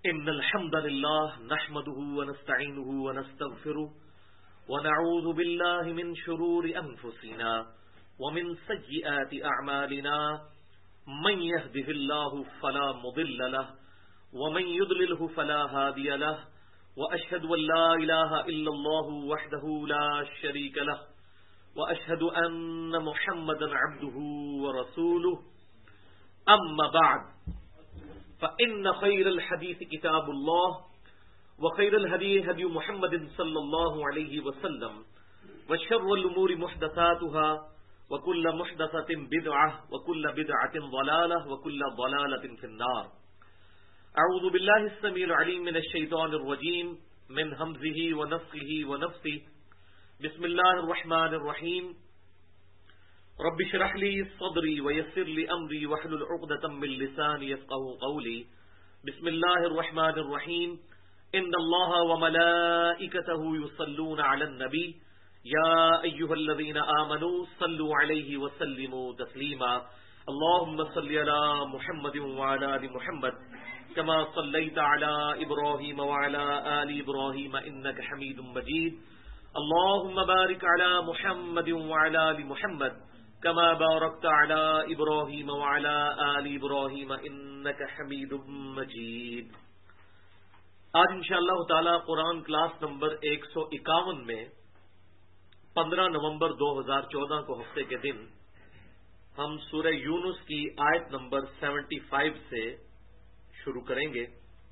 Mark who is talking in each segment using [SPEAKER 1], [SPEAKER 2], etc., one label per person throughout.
[SPEAKER 1] إن الحمد لله نحمده ونستعينه ونستغفره ونعوذ بالله من شرور أنفسنا ومن سيئات أعمالنا من يهده الله فلا مضل له ومن يضلله فلا هادي له وأشهد أن لا إله إلا الله وحده لا شريك له وأشهد أن محمدا عبده ورسوله أما بعد فإن خير الحديث كتاب الله وخير الهدي هدي محمد صلى الله عليه وسلم وشر الأمور محدثاتها وكل محدثة بدعة وكل بدعة ضلالة وكل ضلالة في النار. أعوذ بالله السميع العليم من الشيطان الرجيم من همزه ونفخه ونفثه. بسم الله الرحمن الرحيم. رب اشرح لي صدري ويسر لي أمري واحلل عقدة من لساني يفقهوا قولي. بسم الله الرحمن الرحيم. إن الله وملائكته يصلون على النبي يا أيها الذين آمنوا صلوا عليه وسلموا تسليما. اللهم صل على محمد وعلى آل محمد كما صليت على إبراهيم وعلى آل إبراهيم إنك حميد مجيد. اللهم بارك على محمد وعلى آل محمد كما باركت على إبراهيم وعلى آل إبراهيم إنك حميد مجيد. آج انشاءاللہ تعالی قرآن کلاس نمبر 151 میں 15 نومبر 2014 کو ہفتے کے دن ہم سورہ یونس کی آیت نمبر 75 سے شروع کریں گے.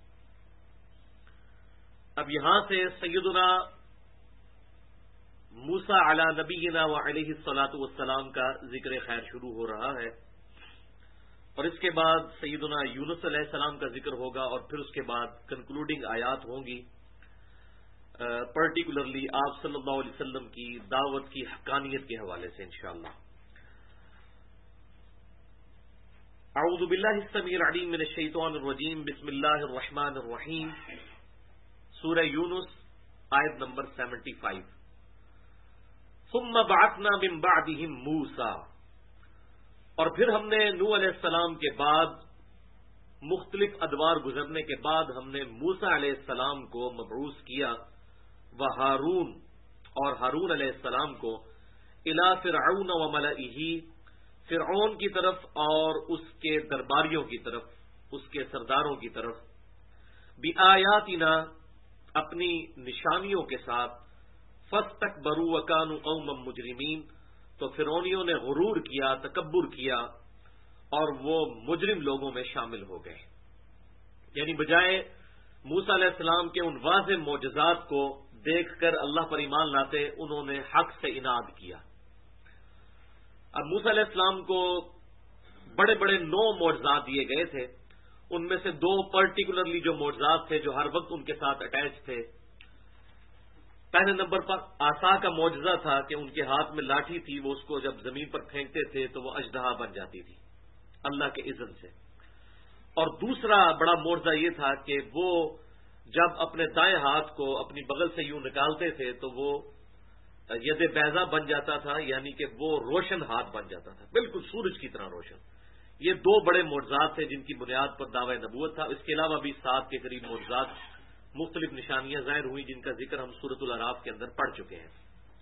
[SPEAKER 1] اب یہاں سے سیدنا موسیٰ علی نبینا و علیہ الصلاۃ والسلام کا ذکر خیر شروع ہو رہا ہے اور اس کے بعد سیدنا یونس علیہ السلام کا ذکر ہوگا اور پھر اس کے بعد کنکلوڈنگ آیات ہوں گی، پرٹیکولرلی آپ صلی اللہ علیہ وسلم کی دعوت کی حقانیت کے حوالے سے انشاءاللہ. اعوذ باللہ السمیع العلیم من الشیطان الرجیم. بسم اللہ الرحمن الرحیم. سورہ یونس آیت نمبر 75. ثم بعثنا من بعدهم موسیٰ، اور پھر ہم نے نوح علیہ السلام کے بعد مختلف ادوار گزرنے کے بعد ہم نے موسیٰ علیہ السلام کو مبعوث کیا، وہارون اور ہارون علیہ السلام کو، الی فرعون وملئہ، فرعون کی طرف اور اس کے درباریوں کی طرف، اس کے سرداروں کی طرف، بآیاتنا، اپنی نشانیوں کے ساتھ، فاستکبروا وکانوا قوما مجرمین، تو فرعونیوں نے غرور کیا، تکبر کیا اور وہ مجرم لوگوں میں شامل ہو گئے. یعنی بجائے موسیٰ علیہ السلام کے ان واضح معجزات کو دیکھ کر اللہ پر ایمان لاتے، انہوں نے حق سے اناد کیا. اب موسیٰ علیہ السلام کو بڑے بڑے 9 معجزات دیے گئے تھے. ان میں سے 2 پرٹیکولرلی جو معجزات تھے جو ہر وقت ان کے ساتھ اٹیچ تھے. پہلے نمبر پر عصا کا معجزہ تھا کہ ان کے ہاتھ میں لاٹھی تھی، وہ اس کو جب زمین پر پھینکتے تھے تو وہ اژدہا بن جاتی تھی اللہ کے اذن سے. اور دوسرا بڑا معجزہ یہ تھا کہ وہ جب اپنے دائیں ہاتھ کو اپنی بغل سے یوں نکالتے تھے تو وہ ید بیضا بن جاتا تھا، یعنی کہ وہ روشن ہاتھ بن جاتا تھا، بالکل سورج کی طرح روشن. یہ 2 بڑے معجزات تھے جن کی بنیاد پر دعوی نبوت تھا. اس کے علاوہ بھی 7 کے قریب معجزات، مختلف نشانیاں ظاہر ہوئی جن کا ذکر ہم سورۃ الاعراف کے اندر پڑھ چکے ہیں.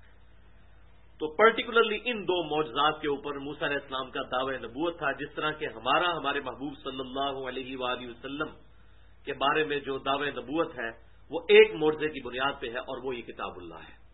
[SPEAKER 1] تو پرٹیکولرلی ان 2 معجزات کے اوپر موسیٰ علیہ السلام کا دعوی نبوت تھا. جس طرح کہ ہمارے محبوب صلی اللہ علیہ وآلہ وسلم کے بارے میں جو دعوی نبوت ہے وہ ایک معجزے کی بنیاد پہ ہے اور وہ یہ کتاب اللہ ہے.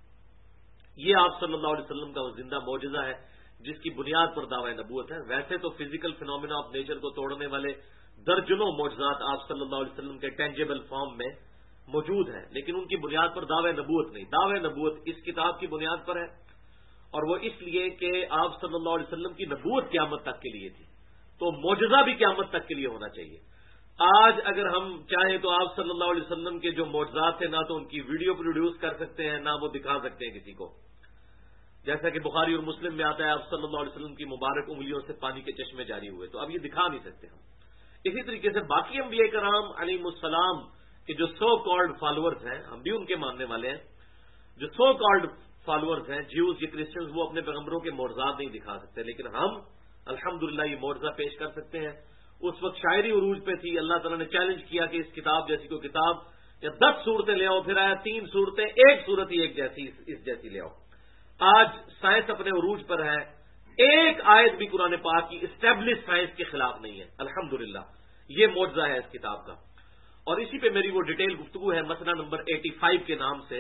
[SPEAKER 1] یہ آپ صلی اللہ علیہ وسلم کا وہ زندہ معجزہ ہے جس کی بنیاد پر دعوی نبوت ہے. ویسے تو فزیکل فینومینا آف نیچر کو توڑنے والے درجنوں معجزات آپ صلی اللہ علیہ وسلم کے ٹینجیبل فارم میں موجود ہیں، لیکن ان کی بنیاد پر دعوی نبوت نہیں. دعوی نبوت اس کتاب کی بنیاد پر ہے اور وہ اس لیے کہ آپ صلی اللہ علیہ وسلم کی نبوت قیامت تک کے لیے تھی، تو معجزہ بھی قیامت تک کے لیے ہونا چاہیے. آج اگر ہم چاہیں تو آپ صلی اللہ علیہ وسلم کے جو معجزات ہیں نہ تو ان کی ویڈیو پروڈیوس کر سکتے ہیں نہ وہ دکھا سکتے ہیں کسی کو. جیسا کہ بخاری اور مسلم میں آتا ہے آپ صلی اللہ علیہ وسلم کی مبارک انگلیوں سے پانی کے چشمے جاری ہوئے، تو اب یہ دکھا نہیں سکتے ہم. اسی طریقے سے باقی انبیاء کرام علیہم السلام کے جو سو کالڈ فالوورز ہیں، ہم بھی ان کے ماننے والے ہیں، جو سو کالڈ فالوورز ہیں جیوز یا کرسچنز، وہ اپنے پیغمبروں کے معجزات نہیں دکھا سکتے، لیکن ہم الحمدللہ یہ معجزہ پیش کر سکتے ہیں. اس وقت شاعری عروج پہ تھی. اللہ تعالیٰ نے چیلنج کیا کہ اس کتاب جیسی کوئی کتاب یا 10 صورتیں لے آؤ. پھر آیا 3 صورتیں، ایک صورت ہی ایک جیسی اس جیسی لے آؤ. آج سائنس اپنے عروج پر ہے. ایک آیت بھی قرآن پاک کی اسٹیبلش سائنس کے خلاف نہیں ہے. الحمدللہ یہ معجزہ ہے اس کتاب کا. اور اسی پہ میری وہ ڈیٹیل گفتگو ہے مسئلہ نمبر 85 کے نام سے.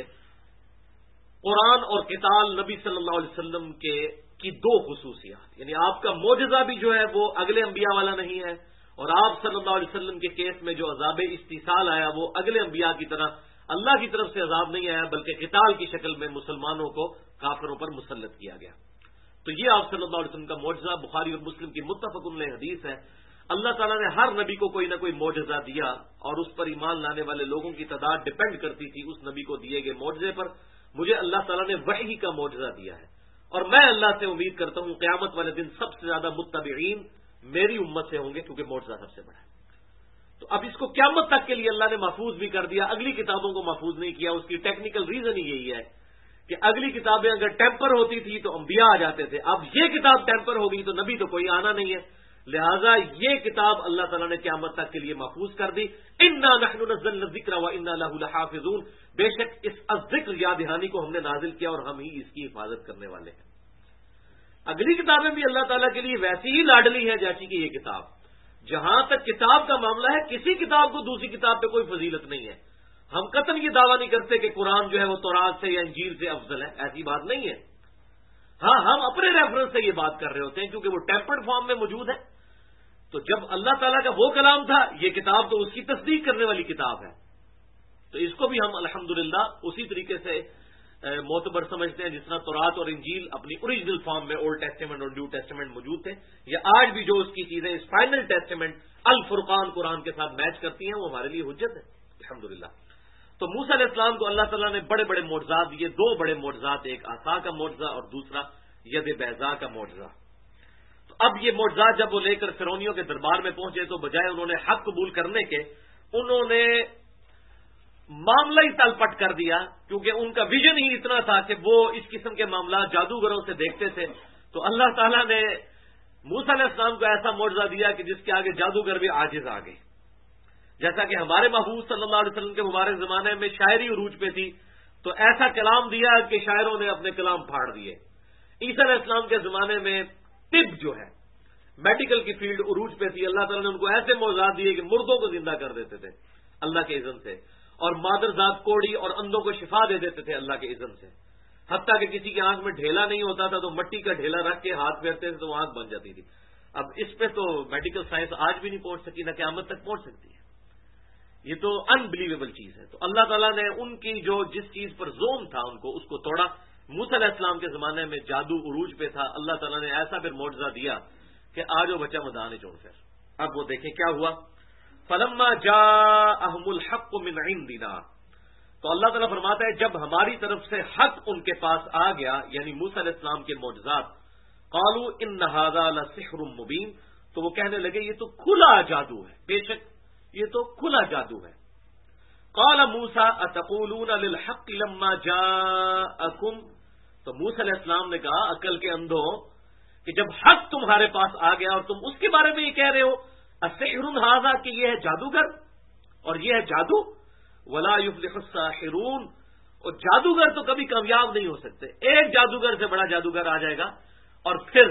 [SPEAKER 1] قرآن اور قتال نبی صلی اللہ علیہ وسلم کی 2 خصوصیات، یعنی آپ کا معجزہ بھی جو ہے وہ اگلے انبیاء والا نہیں ہے، اور آپ صلی اللہ علیہ وسلم کے کیس میں جو عذاب استیصال آیا وہ اگلے انبیاء کی طرح اللہ کی طرف سے عذاب نہیں آیا، بلکہ قتال کی شکل میں مسلمانوں کو کافروں پر مسلط کیا گیا. تو یہ آپ صلی اللہ علیہ وسلم کا معجزہ بخاری اور مسلم کی متفق علیہ حدیث ہے. اللہ تعالیٰ نے ہر نبی کو کوئی نہ کوئی معجزہ دیا، اور اس پر ایمان لانے والے لوگوں کی تعداد ڈپینڈ کرتی تھی اس نبی کو دیے گئے معجزے پر. مجھے اللہ تعالیٰ نے وحی کا معجزہ دیا ہے، اور میں اللہ سے امید کرتا ہوں قیامت والے دن سب سے زیادہ متبعین میری امت سے ہوں گے، کیونکہ معجزہ سب سے بڑا ہے. تو اب اس کو قیامت تک کے لیے اللہ نے محفوظ بھی کر دیا، اگلی کتابوں کو محفوظ نہیں کیا. اس کی ٹیکنیکل ریزن ہی یہی ہے کہ اگلی کتابیں اگر ٹیمپر ہوتی تھی تو انبیاء آ جاتے تھے. اب یہ کتاب ٹیمپر ہو گئی تو نبی تو کوئی آنا نہیں ہے، لہذا یہ کتاب اللہ تعالیٰ نے قیامت تک کے لیے محفوظ کر دی. انا نحن نزلنا الذکر وانا له لحافظون، بے شک اس الذکر یاد دہانی کو ہم نے نازل کیا اور ہم ہی اس کی حفاظت کرنے والے ہیں. اگلی کتابیں بھی اللہ تعالیٰ کے لیے ویسی ہی لاڈلی ہے جیسی کہ یہ کتاب. جہاں تک کتاب کا معاملہ ہے کسی کتاب کو دوسری کتاب پہ کوئی فضیلت نہیں ہے. ہم قطعاً یہ دعویٰ نہیں کرتے کہ قرآن جو ہے وہ تورات سے یا انجیل سے افضل ہے، ایسی بات نہیں ہے. ہاں ہم اپنے ریفرنس سے یہ بات کر رہے ہوتے ہیں کیونکہ وہ ٹیمپرڈ فارم میں موجود ہے. تو جب اللہ تعالیٰ کا وہ کلام تھا، یہ کتاب تو اس کی تصدیق کرنے والی کتاب ہے، تو اس کو بھی ہم الحمدللہ اسی طریقے سے معتبر سمجھتے ہیں جس طرح تورات اور انجیل اپنی اوریجنل فارم میں اولڈ ٹیسٹیمنٹ اور نیو ٹیسٹیمنٹ موجود تھے. یا آج بھی جو اس کی چیزیں اس فائنل ٹیسٹیمنٹ الفرقان قرآن کے ساتھ میچ کرتی ہیں وہ ہمارے لیے حجت ہے الحمدللہ. تو موسیٰ علیہ السلام کو اللہ تعالیٰ نے بڑے بڑے معجزات دیے، 2 بڑے معجزات، ایک عصا کا معجزہ اور دوسرا ید بیضاء کا معجزہ. تو اب یہ معجزات جب وہ لے کر فرعونیوں کے دربار میں پہنچے تو بجائے انہوں نے حق قبول کرنے کے، انہوں نے معاملہ ہی تل پٹ کر دیا، کیونکہ ان کا ویژن ہی اتنا تھا کہ وہ اس قسم کے معاملات جادوگروں سے دیکھتے تھے. تو اللہ تعالیٰ نے موسیٰ علیہ السلام کو ایسا معجزہ دیا کہ جس کے آگے جادوگر بھی عاجز آ گئے. جیسا کہ ہمارے محبوب صلی اللہ علیہ وسلم کے مبارک زمانے میں شاعری عروج پہ تھی، تو ایسا کلام دیا کہ شاعروں نے اپنے کلام پھاڑ دیے. عیسیٰ علیہ السلام کے زمانے میں طب جو ہے میڈیکل کی فیلڈ عروج پہ تھی. اللہ تعالیٰ نے ان کو ایسے معجزات دیے کہ مردوں کو زندہ کر دیتے تھے اللہ کے اذن سے، اور مادر ذات کوڑی اور اندھوں کو شفا دے دیتے تھے اللہ کے اذن سے. حتیٰ کہ کسی کی آنکھ میں ڈھیلا نہیں ہوتا تھا تو مٹی کا ڈھیلا رکھ کے ہاتھ پھیرتے تھے تو وہ آنکھ بن جاتی تھی. اب اس پہ تو میڈیکل سائنس آج بھی نہیں پہنچ سکی، نہ قیامت تک پہنچ سکتی ہے. یہ تو انبلیویبل چیز ہے. تو اللہ تعالیٰ نے ان کی جو جس چیز پر زوم تھا ان کو اس کو توڑا. موسیٰ علیہ السلام کے زمانے میں جادو عروج پہ تھا، اللہ تعالیٰ نے ایسا پھر معجزہ دیا کہ آج وہ بچہ میدان چون پھر. اب وہ دیکھیں کیا ہوا. فلما جاءہم الحق من عندنا، تو اللہ تعالیٰ فرماتا ہے جب ہماری طرف سے حق ان کے پاس آ گیا، یعنی موسیٰ علیہ السلام کے معجزات، قالوا ان ھذا لسحر مبین، تو وہ کہنے لگے یہ تو کھلا جادو ہے، بے شک یہ تو کھلا جادو ہے. قال موسیٰ اتقولون للحق لما جاءکم، تو موسیٰ علیہ السلام نے کہا عقل کے اندھوں کہ جب حق تمہارے پاس آ گیا اور تم اس کے بارے میں یہ کہہ رہے ہو السحر ھذا کہ یہ ہے جادوگر اور یہ ہے جادو. ولا یفلح الساحرون، اور جادوگر تو کبھی کامیاب نہیں ہو سکتے. ایک جادوگر سے بڑا جادوگر آ جائے گا. اور پھر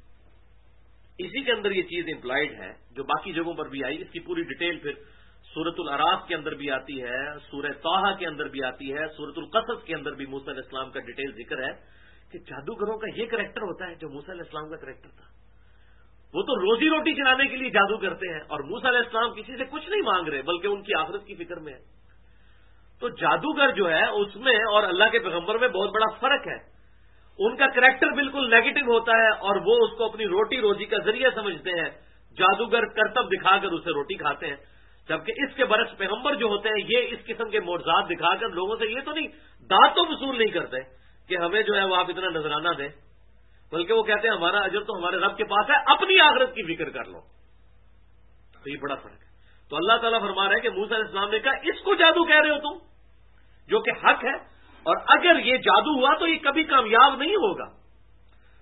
[SPEAKER 1] اسی کے اندر یہ چیز امپلائڈ ہے جو باقی جگہوں پر بھی آئی، اس کی پوری ڈیٹیل پھر سورۃ الاعراف کے اندر بھی آتی ہے، سورہ طٰہٰ کے اندر بھی آتی ہے، سورۃ القصص کے اندر بھی موسیٰ علیہ السلام کا ڈیٹیل ذکر ہے کہ جادوگروں کا یہ کریکٹر ہوتا ہے جو موسیٰ علیہ السلام کا کریکٹر تھا. وہ تو روزی روٹی چلانے کے لیے جادو کرتے ہیں، اور موسیٰ علیہ السلام کسی سے کچھ نہیں مانگ رہے بلکہ ان کی آخرت کی فکر میں ہے. تو جادوگر جو ہے اس میں اور اللہ کے پیغمبر میں بہت بڑا فرق ہے. ان کا کریکٹر بالکل نیگیٹو ہوتا ہے اور وہ اس کو اپنی روٹی روزی کا ذریعہ سمجھتے ہیں. جادوگر کرتب دکھا کر اسے روٹی کھاتے ہیں، جبکہ اس کے برعکس پیغمبر جو ہوتے ہیں یہ اس قسم کے معجزات دکھا کر لوگوں سے یہ تو نہیں دانتوں وصول نہیں کرتے کہ ہمیں جو ہے وہ آپ اتنا نذرانہ دیں، بلکہ وہ کہتے ہیں ہمارا اجر تو ہمارے رب کے پاس ہے، اپنی آخرت کی فکر کر لو. تو یہ بڑا فرق ہے. تو اللہ تعالیٰ فرما رہا ہے کہ موسیٰ علیہ السلام نے کہا اس کو جادو کہہ رہے ہو تم، جو کہ حق ہے، اور اگر یہ جادو ہوا تو یہ کبھی کامیاب نہیں ہوگا.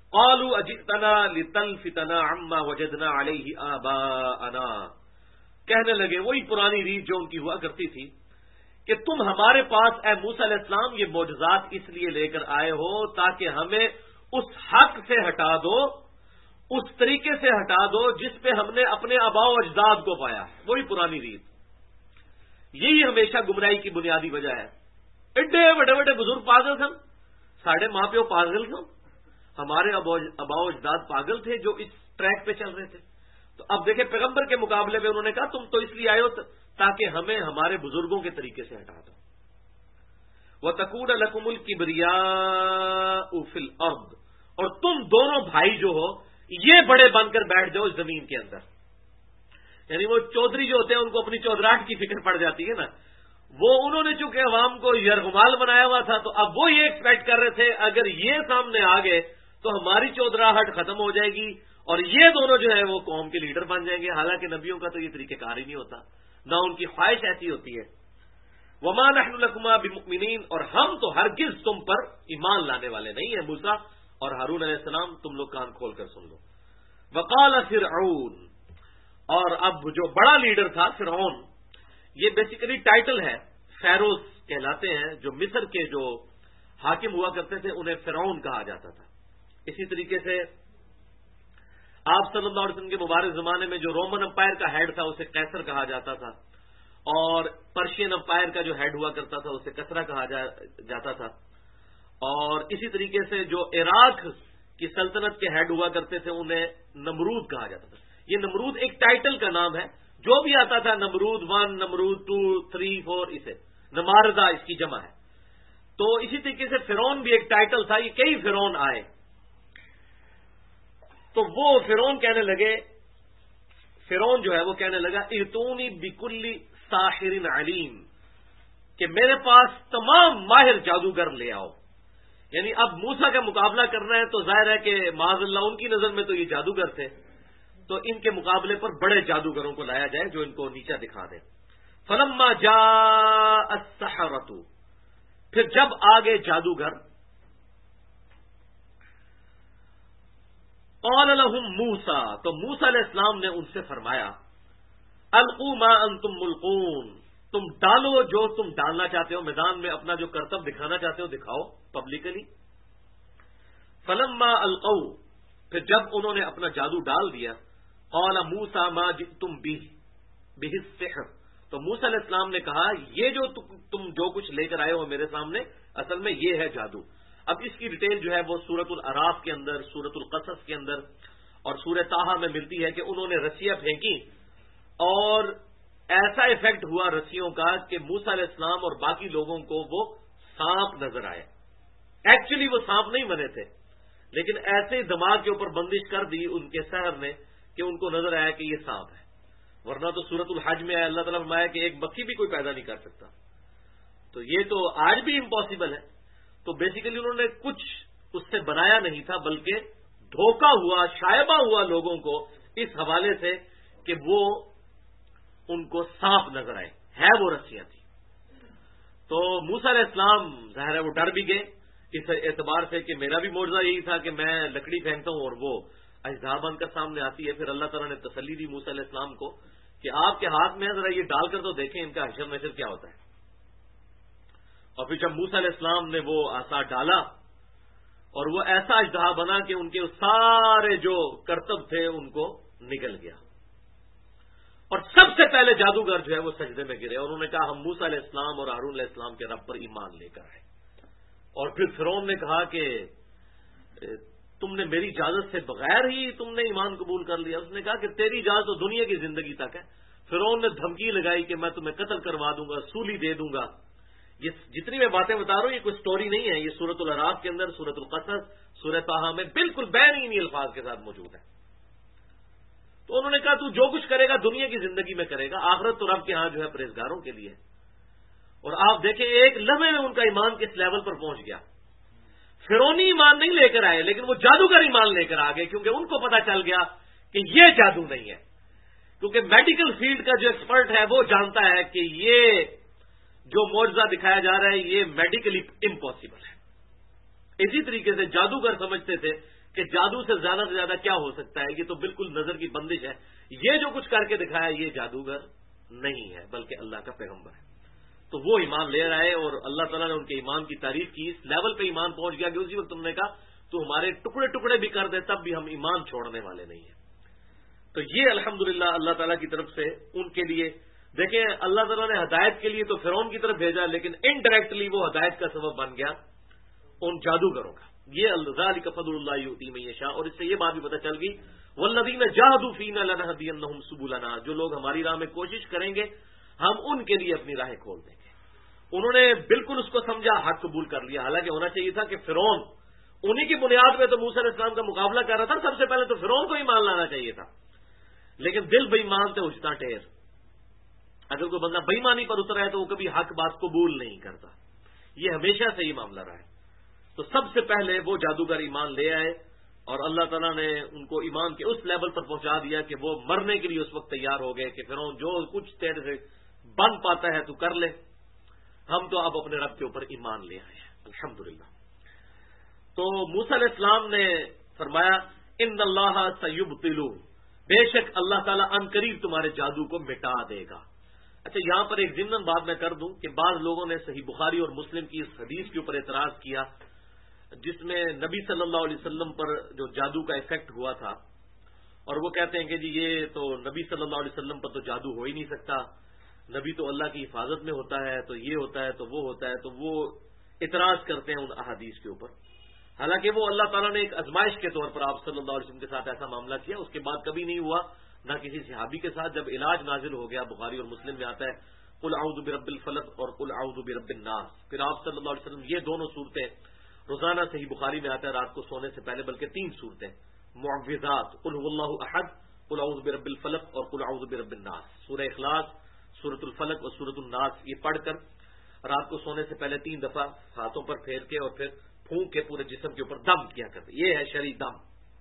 [SPEAKER 1] قالوا اجئتنا لتلفتنا عما وجدنا علیہ آباءنا، کہنے لگے وہی پرانی ریت جو ان کی ہوا کرتی تھی کہ تم ہمارے پاس اے موسیٰ علیہ السلام یہ معجزات اس لیے لے کر آئے ہو تاکہ ہمیں اس حق سے ہٹا دو، اس طریقے سے ہٹا دو جس پہ ہم نے اپنے آباء و اجداد کو پایا ہے، وہی پرانی ریت۔ یہی ہمیشہ گمراہی کی بنیادی وجہ ہے۔ ایڈے بڑے بڑے بزرگ پاگل تھے، ساڑھے ماں پیو پاگل تھے، ہمارے آباء و اجداد پاگل تھے جو اس ٹریک پہ چل رہے تھے۔ تو اب دیکھیں پیغمبر کے مقابلے میں انہوں نے کہا تم تو اس لیے آئے ہو تاکہ ہمیں ہمارے بزرگوں کے طریقے سے ہٹا دو۔ وَتَكُونَ لَكُمُ الْكِبْرِيَاءُ فِي الْأَرْضِ، اور تم دونوں بھائی جو ہو یہ بڑے بن کر بیٹھ جاؤ زمین کے اندر۔ یعنی وہ چودھری جو ہوتے ہیں ان کو اپنی چودراہٹ کی فکر پڑ جاتی ہے نا، وہ انہوں نے چونکہ عوام کو یرغمال بنایا ہوا تھا تو اب وہ یہ ایکسپیکٹ کر رہے تھے اگر یہ سامنے آ گئے تو ہماری چودراہٹ ختم ہو جائے گی اور یہ دونوں جو ہے وہ قوم کے لیڈر بن جائیں گے۔ حالانکہ نبیوں کا تو یہ طریقہ کار ہی نہیں ہوتا، نہ ان کی خواہش ایسی ہوتی ہے۔ وَمَا نَحْنُ لَكُمَا بِمُؤْمِنِينَ، اور ہم تو ہرگز تم پر ایمان لانے والے نہیں ہیں۔ موسیٰ اور ہارون علیہ السلام تم لوگ کان کھول کر سن لو۔ وقال فرعون، اور اب جو بڑا لیڈر تھا فرعون، یہ بیسیکلی ٹائٹل ہے، فیروز کہلاتے ہیں، جو مصر کے جو حاکم ہوا کرتے تھے انہیں فرعون کہا جاتا تھا۔ اسی طریقے سے آپ صلی اللہ علیہ وسلم کے مبارک زمانے میں جو رومن امپائر کا ہیڈ تھا اسے قیصر کہا جاتا تھا، اور پرشین امپائر کا جو ہیڈ ہوا کرتا تھا اسے کسرا کہا جاتا تھا، اور اسی طریقے سے جو عراق کی سلطنت کے ہیڈ ہوا کرتے تھے انہیں نمرود کہا جاتا تھا۔ یہ نمرود ایک ٹائٹل کا نام ہے، جو بھی آتا تھا نمرود 1، نمرود 2، 3، 4، اسے نماردہ اس کی جمع ہے۔ تو اسی طریقے سے فرعون بھی ایک ٹائٹل تھا، یہ کئی فرعون آئے۔ تو وہ فرعون کہنے لگے، فرعون جو ہے وہ کہنے لگا ائتونی بکل ساحر علیم، کہ میرے پاس تمام ماہر جادوگر لے آؤ۔ یعنی اب موسیٰ کا مقابلہ کرنا ہے تو ظاہر ہے کہ معاذ اللہ ان کی نظر میں تو یہ جادوگر تھے، تو ان کے مقابلے پر بڑے جادوگروں کو لایا جائے جو ان کو نیچا دکھا دیں۔ فلما جاء السحرۃ، پھر جب آگے جادوگر، قال لهم موسیٰ، تو موسیٰ علیہ السلام نے ان سے فرمایا القوا ما انتم ملقون، تم ڈالو جو تم ڈالنا چاہتے ہو، میدان میں اپنا جو کرتب دکھانا چاہتے ہو دکھاؤ پبلکلی۔ فلما القوا، پھر جب انہوں نے اپنا جادو ڈال دیا، قال موسیٰ ما جئتم به السحر، تو موسیٰ علیہ السلام نے کہا یہ جو تم جو کچھ لے کر آئے ہو میرے سامنے اصل میں یہ ہے جادو۔ اب اس کی ڈیٹیل جو ہے وہ سورۃ الاعراف کے اندر، سورۃ القصص کے اندر اور سورہ طٰہٰ میں ملتی ہے کہ انہوں نے رسیاں پھینکی اور ایسا افیکٹ ہوا رسیوں کا کہ موسیٰ علیہ السلام اور باقی لوگوں کو وہ سانپ نظر آئے۔ ایکچولی وہ سانپ نہیں بنے تھے، لیکن ایسے دماغ کے اوپر بندش کر دی ان کے سحر نے کہ ان کو نظر آیا کہ یہ سانپ ہے، ورنہ تو سورۃ الحج میں اللہ تعالیٰ فرمایا کہ ایک بکھی بھی کوئی پیدا نہیں کر سکتا، تو یہ تو آج بھی امپاسبل ہے۔ تو بیسیکلی انہوں نے کچھ اس سے بنایا نہیں تھا، بلکہ دھوکہ ہوا، شائبہ ہوا لوگوں کو اس حوالے سے کہ وہ ان کو سانپ نظر آئے، ہے وہ رسیاں تھی۔ تو موسیٰ علیہ السلام ظاہر ہے وہ ڈر بھی گئے اس اعتبار سے کہ میرا بھی معجزہ یہی تھا کہ میں لکڑی پھینکتا ہوں اور وہ اژدھا بن کر سامنے آتی ہے۔ پھر اللہ تعالیٰ نے تسلی دی موسیٰ علیہ السلام کو کہ آپ کے ہاتھ میں ہے، ذرا یہ ڈال کر تو دیکھیں ان کا حشر نشر کیا ہوتا ہے۔ اور پھر جب موسیٰ علیہ السلام نے وہ عصا ڈالا اور وہ ایسا اژدھا بنا کہ ان کے سارے جو کرتب تھے ان کو نکل گیا، اور سب سے پہلے جادوگر جو ہے وہ سجدے میں گرے اور انہوں نے کہا ہم موسیٰ علیہ السلام اور ہارون علیہ السلام کے رب پر ایمان لے کر آئے۔ اور پھر فرعون نے کہا کہ تم نے میری اجازت سے بغیر ہی تم نے ایمان قبول کر لیا۔ اس نے کہا کہ تیری اجازت تو دنیا کی زندگی تک ہے۔ فرعون نے دھمکی لگائی کہ میں تمہیں قتل کروا دوں گا، سولی دے دوں گا۔ یہ جتنی میں باتیں بتا رہا ہوں یہ کوئی سٹوری نہیں ہے، یہ سورۃ الاعراف کے اندر، سورۃ القصص، سورہ طٰہٰ میں بالکل بین الفاظ کے ساتھ موجود ہے۔ تو انہوں نے کہا تو جو کچھ کرے گا دنیا کی زندگی میں کرے گا، آخرت تو رب کے ہاں جو ہے پرہیزگاروں کے لیے۔ اور آپ دیکھیں ایک لمحے میں ان کا ایمان کس لیول پر پہنچ گیا۔ فرعونی ایمان نہیں لے کر آئے لیکن وہ جادوگر ایمان لے کر آ گئے، کیونکہ ان کو پتا چل گیا کہ یہ جادو نہیں ہے، کیونکہ میڈیکل فیلڈ کا جو ایکسپرٹ ہے وہ جانتا ہے کہ یہ جو معجزہ دکھایا جا رہا ہے یہ میڈیکلی امپاسبل ہے۔ اسی طریقے سے جادوگر سمجھتے تھے کہ جادو سے زیادہ کیا ہو سکتا ہے، یہ تو بالکل نظر کی بندش ہے، یہ جو کچھ کر کے دکھایا یہ جادوگر نہیں ہے بلکہ اللہ کا پیغمبر ہے۔ تو وہ ایمان لے رہا ہے، اور اللہ تعالیٰ نے ان کے ایمان کی تعریف کی، اس لیول پہ ایمان پہنچ گیا کہ اسی وقت تم نے کہا تو ہمارے ٹکڑے ٹکڑے بھی کر دے تب بھی ہم ایمان چھوڑنے والے نہیں ہیں۔ تو یہ الحمدللہ اللہ تعالیٰ کی طرف سے ان کے لیے، دیکھیں اللہ تعالیٰ نے ہدایت کے لیے تو فرعون کی طرف بھیجا، لیکن انڈائریکٹلی وہ ہدایت کا سبب بن گیا ان جادوگروں کا۔ یہ ذالک فضل اللہ یؤتی من یشاء، اور اس سے یہ بات بھی پتہ چل گئی والذین جاہدوا فینا لنہدینہم سبلنا، جو لوگ ہماری راہ میں کوشش کریں گے ہم ان کے لیے اپنی راہیں کھول دیں گے۔ انہوں نے بالکل اس کو سمجھا، حق قبول کر لیا، حالانکہ ہونا چاہیے تھا کہ فرعون انہی کی بنیاد پہ تو موسیٰ علیہ السلام کا مقابلہ کر رہا تھا، سب سے پہلے تو فرعون کو ہی مان لانا چاہیے تھا، لیکن دل بےایمان تھے اجتا ٹھیر۔ اگر کوئی بندہ بےایمانی پر اترا ہے تو وہ کبھی حق بات قبول نہیں کرتا، یہ ہمیشہ سے یہ معاملہ رہا ہے۔ تو سب سے پہلے وہ جادوگر ایمان لے آئے، اور اللہ تعالیٰ نے ان کو ایمان کے اس لیول پر پہنچا دیا کہ وہ مرنے کے لیے اس وقت تیار ہو گئے کہ فرعون جو کچھ تیرے سے بن پاتا ہے تو کر لے، ہم تو اب اپنے رب کے اوپر ایمان لے آئے ہیں الحمدللہ۔ تو موسیٰ علیہ السلام نے فرمایا ان اللہ سیبطل، بے شک اللہ تعالیٰ عنقریب تمہارے جادو کو مٹا دے گا۔ اچھا، یہاں پر ایک ضمن بات میں کر دوں کہ بعض لوگوں نے صحیح بخاری اور مسلم کی اس حدیث کے اوپر اعتراض کیا جس میں نبی صلی اللہ علیہ وسلم پر جو جادو کا ایفیکٹ ہوا تھا، اور وہ کہتے ہیں کہ جی یہ تو نبی صلی اللہ علیہ وسلم پر تو جادو ہو ہی نہیں سکتا، نبی تو اللہ کی حفاظت میں ہوتا ہے، تو یہ ہوتا ہے تو وہ ہوتا ہے، تو وہ اعتراض کرتے ہیں ان احادیث کے اوپر۔ حالانکہ وہ اللہ تعالیٰ نے ایک آزمائش کے طور پر آپ صلی اللہ علیہ وسلم کے ساتھ ایسا معاملہ کیا، اس کے بعد کبھی نہیں ہوا، نہ کسی صحابی کے ساتھ۔ جب علاج نازل ہو گیا، بخاری اور مسلم میں آتا ہے قل اعوذ برب الفلق اور قل اعوذ برب الناس، پھر آپ صلی اللہ علیہ وسلم یہ دونوں صورتیں روزانہ صحیح بخاری میں آتا ہے رات کو سونے سے پہلے، بلکہ 3 صورتیں معوذات، قل هو اللہ احد، قل اعوذ برب الفلق اور قل اعوذ برب الناس، سورہ اخلاص، سورۃ الفلق اور سورۃ الناس، یہ پڑھ کر رات کو سونے سے پہلے 3 دفعہ ہاتھوں پر پھیر کے اور پھر پھونک کے پورے جسم کے اوپر دم کیا کرتے، یہ ہے شرعی دم۔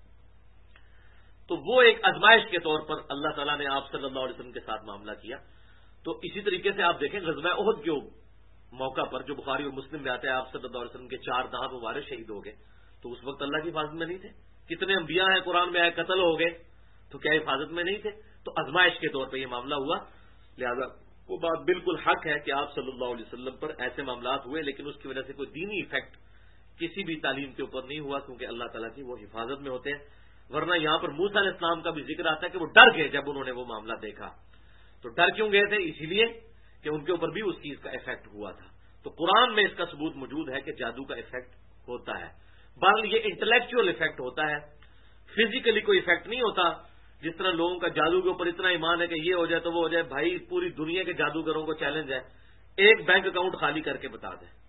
[SPEAKER 1] تو وہ ایک آزمائش کے طور پر اللہ تعالیٰ نے آپ صلی اللہ علیہ وسلم کے ساتھ معاملہ کیا۔ تو اسی طریقے سے آپ دیکھیں غزوہ احد کے موقع پر جو بخاری اور مسلم میں آتا ہے، آپ صلی اللہ علیہ وسلم کے 4 دانت مبارک شہید ہو گئے، تو اس وقت اللہ کی حفاظت میں نہیں تھے؟ کتنے انبیاء ہیں قرآن میں آئے قتل ہو گئے، تو کیا حفاظت میں نہیں تھے؟ تو آزمائش کے طور پہ یہ معاملہ ہوا، لہذا وہ بات بالکل حق ہے کہ آپ صلی اللہ علیہ وسلم پر ایسے معاملات ہوئے، لیکن اس کی وجہ سے کوئی دینی ایفیکٹ کسی بھی تعلیم کے اوپر نہیں ہوا، کیونکہ اللہ تعالیٰ کی وہ حفاظت میں ہوتے ہیں۔ ورنہ یہاں پر موسیٰ علیہ السلام کا بھی ذکر آتا ہے کہ وہ ڈر گئے جب انہوں نے وہ معاملہ دیکھا۔ تو ڈر کیوں گئے تھے؟ اسی لیے کہ ان کے اوپر بھی اس چیز کا افیکٹ ہوا تھا۔ تو قرآن میں اس کا ثبوت موجود ہے کہ جادو کا افیکٹ ہوتا ہے، بہرحال یہ انٹلیکچوئل افیکٹ ہوتا ہے، فزیکلی کوئی افیکٹ نہیں ہوتا۔ جس طرح لوگوں کا جادو کے اوپر اتنا ایمان ہے کہ یہ ہو جائے تو وہ ہو جائے، بھائی پوری دنیا کے جادوگروں کو چیلنج ہے، ایک بینک اکاؤنٹ خالی کر کے بتا دیں،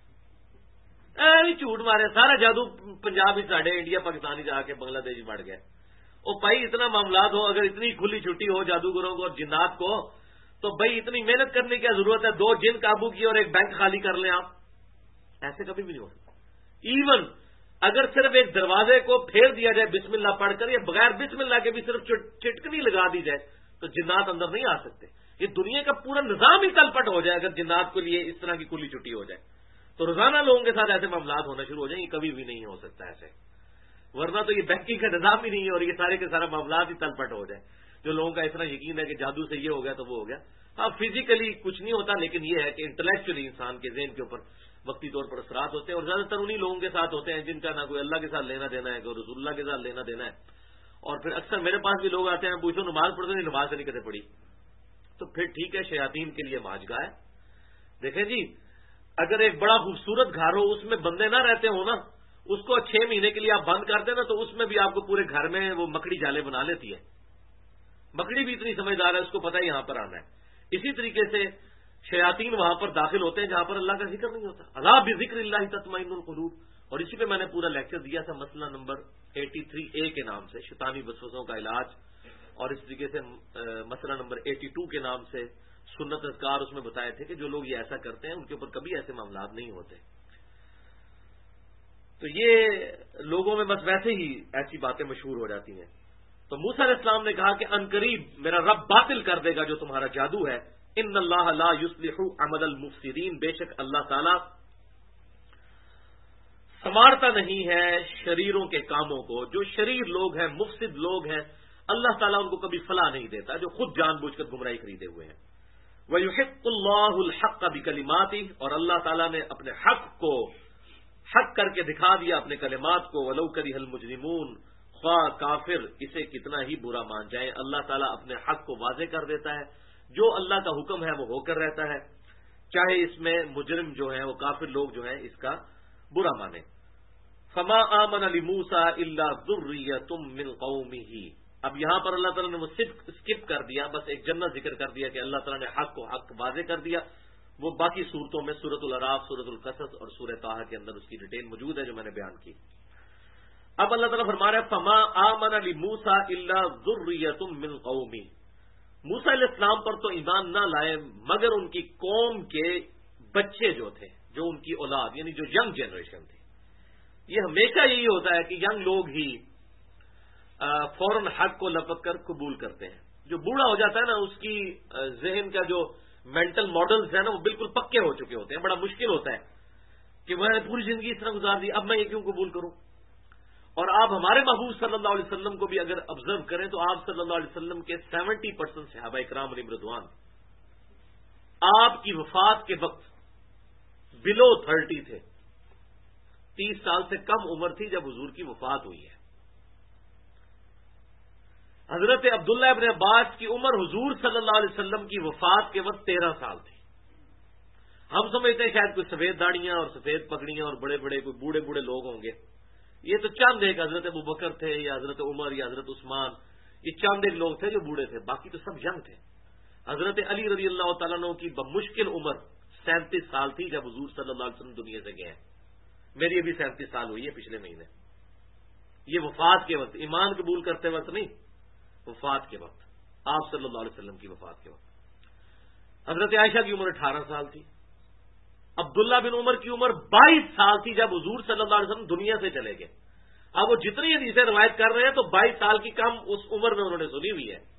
[SPEAKER 1] جھوٹ مارے سارا جادو پنجاب ہی ساڑھے انڈیا پاکستان ہی جا کے بنگلہ دیش بڑھ گئے۔ اور بھائی اتنا معاملات ہو، اگر اتنی کھلی چھٹی ہو جادوگروں کو اور جنات کو، تو بھائی اتنی محنت کرنے کی ضرورت ہے؟ 2 جن قابو کی اور ایک بینک خالی کر لیں آپ، ایسے کبھی بھی نہیں ہو سکتا۔ ایون اگر صرف ایک دروازے کو پھیر دیا جائے بسم اللہ پڑھ کر، یا بغیر بسم اللہ کے بھی صرف چٹکنی لگا دی جائے، تو جنات اندر نہیں آ سکتے۔ یہ دنیا کا پورا نظام ہی تل پٹ ہو جائے اگر جنات کے لیے اس طرح کی کھلی چھٹی ہو جائے، تو روزانہ لوگوں کے ساتھ ایسے معاملات ہونا شروع ہو جائیں، یہ کبھی بھی نہیں ہو سکتا ایسے، ورنہ تو یہ بینکنگ کا نظام ہی نہیں ہے اور یہ سارے کے سارا معاملات ہی تل پٹ ہو جائے۔ جو لوگوں کا اتنا یقین ہے کہ جادو سے یہ ہو گیا تو وہ ہو گیا۔ ہاں فزیکلی کچھ نہیں ہوتا، لیکن یہ ہے کہ انٹلیکچولی انسان کے ذہن کے اوپر وقتی طور پر اثرات ہوتے ہیں، اور زیادہ تر انہی لوگوں کے ساتھ ہوتے ہیں جن کا نہ کوئی اللہ کے ساتھ لینا دینا ہے، کوئی رسول اللہ کے ساتھ لینا دینا ہے۔ اور پھر اکثر میرے پاس بھی لوگ آتے ہیں، پوچھو نماز پڑھتے نہیں، نماز نہیں کہتے پڑھی، تو پھر ٹھیک ہے شیاطین کے لیے ماجگاہ ہے۔ دیکھیں جی، اگر ایک بڑا خوبصورت گھر ہو، اس میں بندے نہ رہتے ہو نا، اس کو 6 مہینے کے لیے آپ بند کر دیں نا، تو اس میں بھی آپ کو پورے گھر میں وہ مکڑی جالے بنا لیتی ہے۔ مکڑی بھی اتنی سمجھدار ہے، اس کو پتہ ہے یہاں پر آنا ہے۔ اسی طریقے سے شیاطین وہاں پر داخل ہوتے ہیں جہاں پر اللہ کا ذکر نہیں ہوتا۔ الا بذکر اللہ تطمئن القلوب، اور اسی پہ میں نے پورا لیکچر دیا تھا مسئلہ نمبر 83A کے نام سے، شیطانی وسوسوں کا علاج، اور اس طریقے سے مسئلہ نمبر 82 کے نام سے سنت اذکار، اس میں بتائے تھے کہ جو لوگ یہ ایسا کرتے ہیں ان کے اوپر کبھی ایسے معاملات نہیں ہوتے۔ تو یہ لوگوں میں بس ویسے ہی ایسی باتیں مشہور ہو جاتی ہیں۔ تو موسیٰ علیہ السلام نے کہا کہ عنقریب میرا رب باطل کر دے گا جو تمہارا جادو ہے۔ ان اللہ لا یصلح عمل المفسدین، بے شک اللہ تعالی संवारता नहीं है शरीरों के कामों को। जो शरीर लोग हैं, मुफसिद लोग हैं, अल्लाह ताला उनको कभी फलाह नहीं देता, जो खुद जानबूझकर गुमराही खरीदे हुए हैं। वयुहिक्कुल्लाहुल हक़्क़ बिकलिमातिही, और अल्लाह ताला ने अपने हक को हक करके दिखा दिया अपने कलिमात को। वलौ करिहल मुजरिमून, ख्वाह काफिर इसे कितना ही बुरा मान जाए, अल्लाह ताला अपने हक को वाज़े कर देता है। जो अल्लाह का हुक्म है वो होकर रहता है, चाहे इसमें मुजरिम जो है, वो काफिर लोग जो है, इसका बुरा माने। फमा आमन लिमूसा इल्ला ज़ुर्रिय्यतुम मिन कौमिही। अब यहां पर अल्लाह ताला ने वो स्किप कर दिया, बस एक जन्नत जिक्र कर दिया कि अल्लाह ताला ने हक को हक वाज़े कर दिया। वो बाकी सूरतों में सूरतुल अराफ, सूरतुल कसस और सूरह ताहा के अंदर उसकी डिटेल मौजूद है जो मैंने बयान की। अब अल्लाह ताला फरमा रहा है फमा आमन लिमूसा इल्ला ज़ुर्रिय्यतुम मिन कौमी। मूसा अलैहिस्सलाम पर तो ईमान ना लाए मगर उनकी कौम के बच्चे जो थे, जो उनकी औलाद, यानी जो यंग जनरेशन थी। ये हमेशा यही होता है कि यंग लोग ही फौरन हक को लपक कर कबूल करते हैं। जो बूढ़ा हो जाता है ना, उसकी जहन का जो मेंटल मॉडल्स है ना, वो बिल्कुल पक्के हो चुके होते हैं। बड़ा मुश्किल होता है कि मैंने पूरी जिंदगी इस तरह गुजार दी, अब मैं ये क्यों कबूल करूं। और आप हमारे महबूब सल्लल्लाहु अलैहि वसल्लम को भी अगर ऑब्जर्व करें तो आप सल्लल्लाहु अलैहि वसल्लम के 70% सहाबा इकराम अलैहिम रिदवान आपकी वफात के वक्त बिलो 30 थे। 30 साल से कम उम्र थी जब हुजूर की वफात हुई है। हजरत अब्दुल्लाह इब्न अब्बास की उम्र हुजूर सल्लल्लाहु अलैहि वसल्लम की वफात के वक्त 13 साल थी। हम समझते हैं शायद कोई सफेद दाढ़ियां और सफेद पगड़ियां और बड़े बड़े कोई बूढ़े बूढ़े लोग होंगे। ये तो चंद एक हजरत अबू बकर थे या हजरत उमर या हजरत उस्मान, ये चंद एक लोग थे जो बूढ़े थे, बाकी तो सब यंग थे। हजरत अली रज़ी अल्लाह तआला अन्हु की बमुश्किल उम्र 37 साल थी जब हुजूर सल्लल्लाहु अलैहि वसल्लम दुनिया से गए। मेरी अभी 37 साल हुई है पिछले महीने। ये वफात के वक्त, ईमान कबूल करते वक्त नहीं, वफात के वक्त, आप सल्लल्लाहु अलैहि वसल्लम की वफात के वक्त। हजरत आयशा की उम्र 18 साल थी। अब्दुल्ला बिन उमर की उम्र 22 साल थी जब हुजूर सल्लल्लाहु अलैहि वसल्लम दुनिया से चले गए। अब वो जितनी हदीसें रवायत कर रहे हैं तो 22 साल की कम उस उम्र में उन्होंने सुनी हुई है।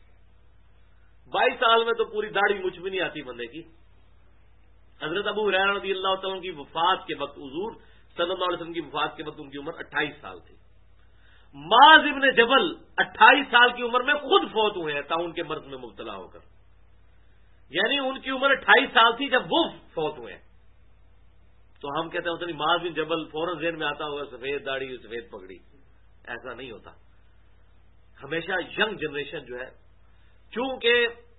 [SPEAKER 1] 22 साल में तो पूरी दाढ़ी मुझ भी नहीं आती बंदे की। हजरत अबू हुरैरा रज़ियल्लाहु तआला अन्हु की वफात के वक्त, हुजूर सल्लल्लाहु अलैहि वसल्लम की वफात के वक्त उनकी उम्र 28 साल थी। माज इब्न जबल 28 साल की उम्र में खुद फौत हुए हैं ताउन के मर्ज में मुब्तला होकर, यानी उनकी उम्र 28 साल थी जब वो फौत हुए हैं। तो हम कहते हैं माज बिन जबल, फौरन ज़हन में आता होगा सफेद दाढ़ी सफेद पगड़ी। ऐसा नहीं होता। हमेशा यंग जनरेशन जो है, चूंकि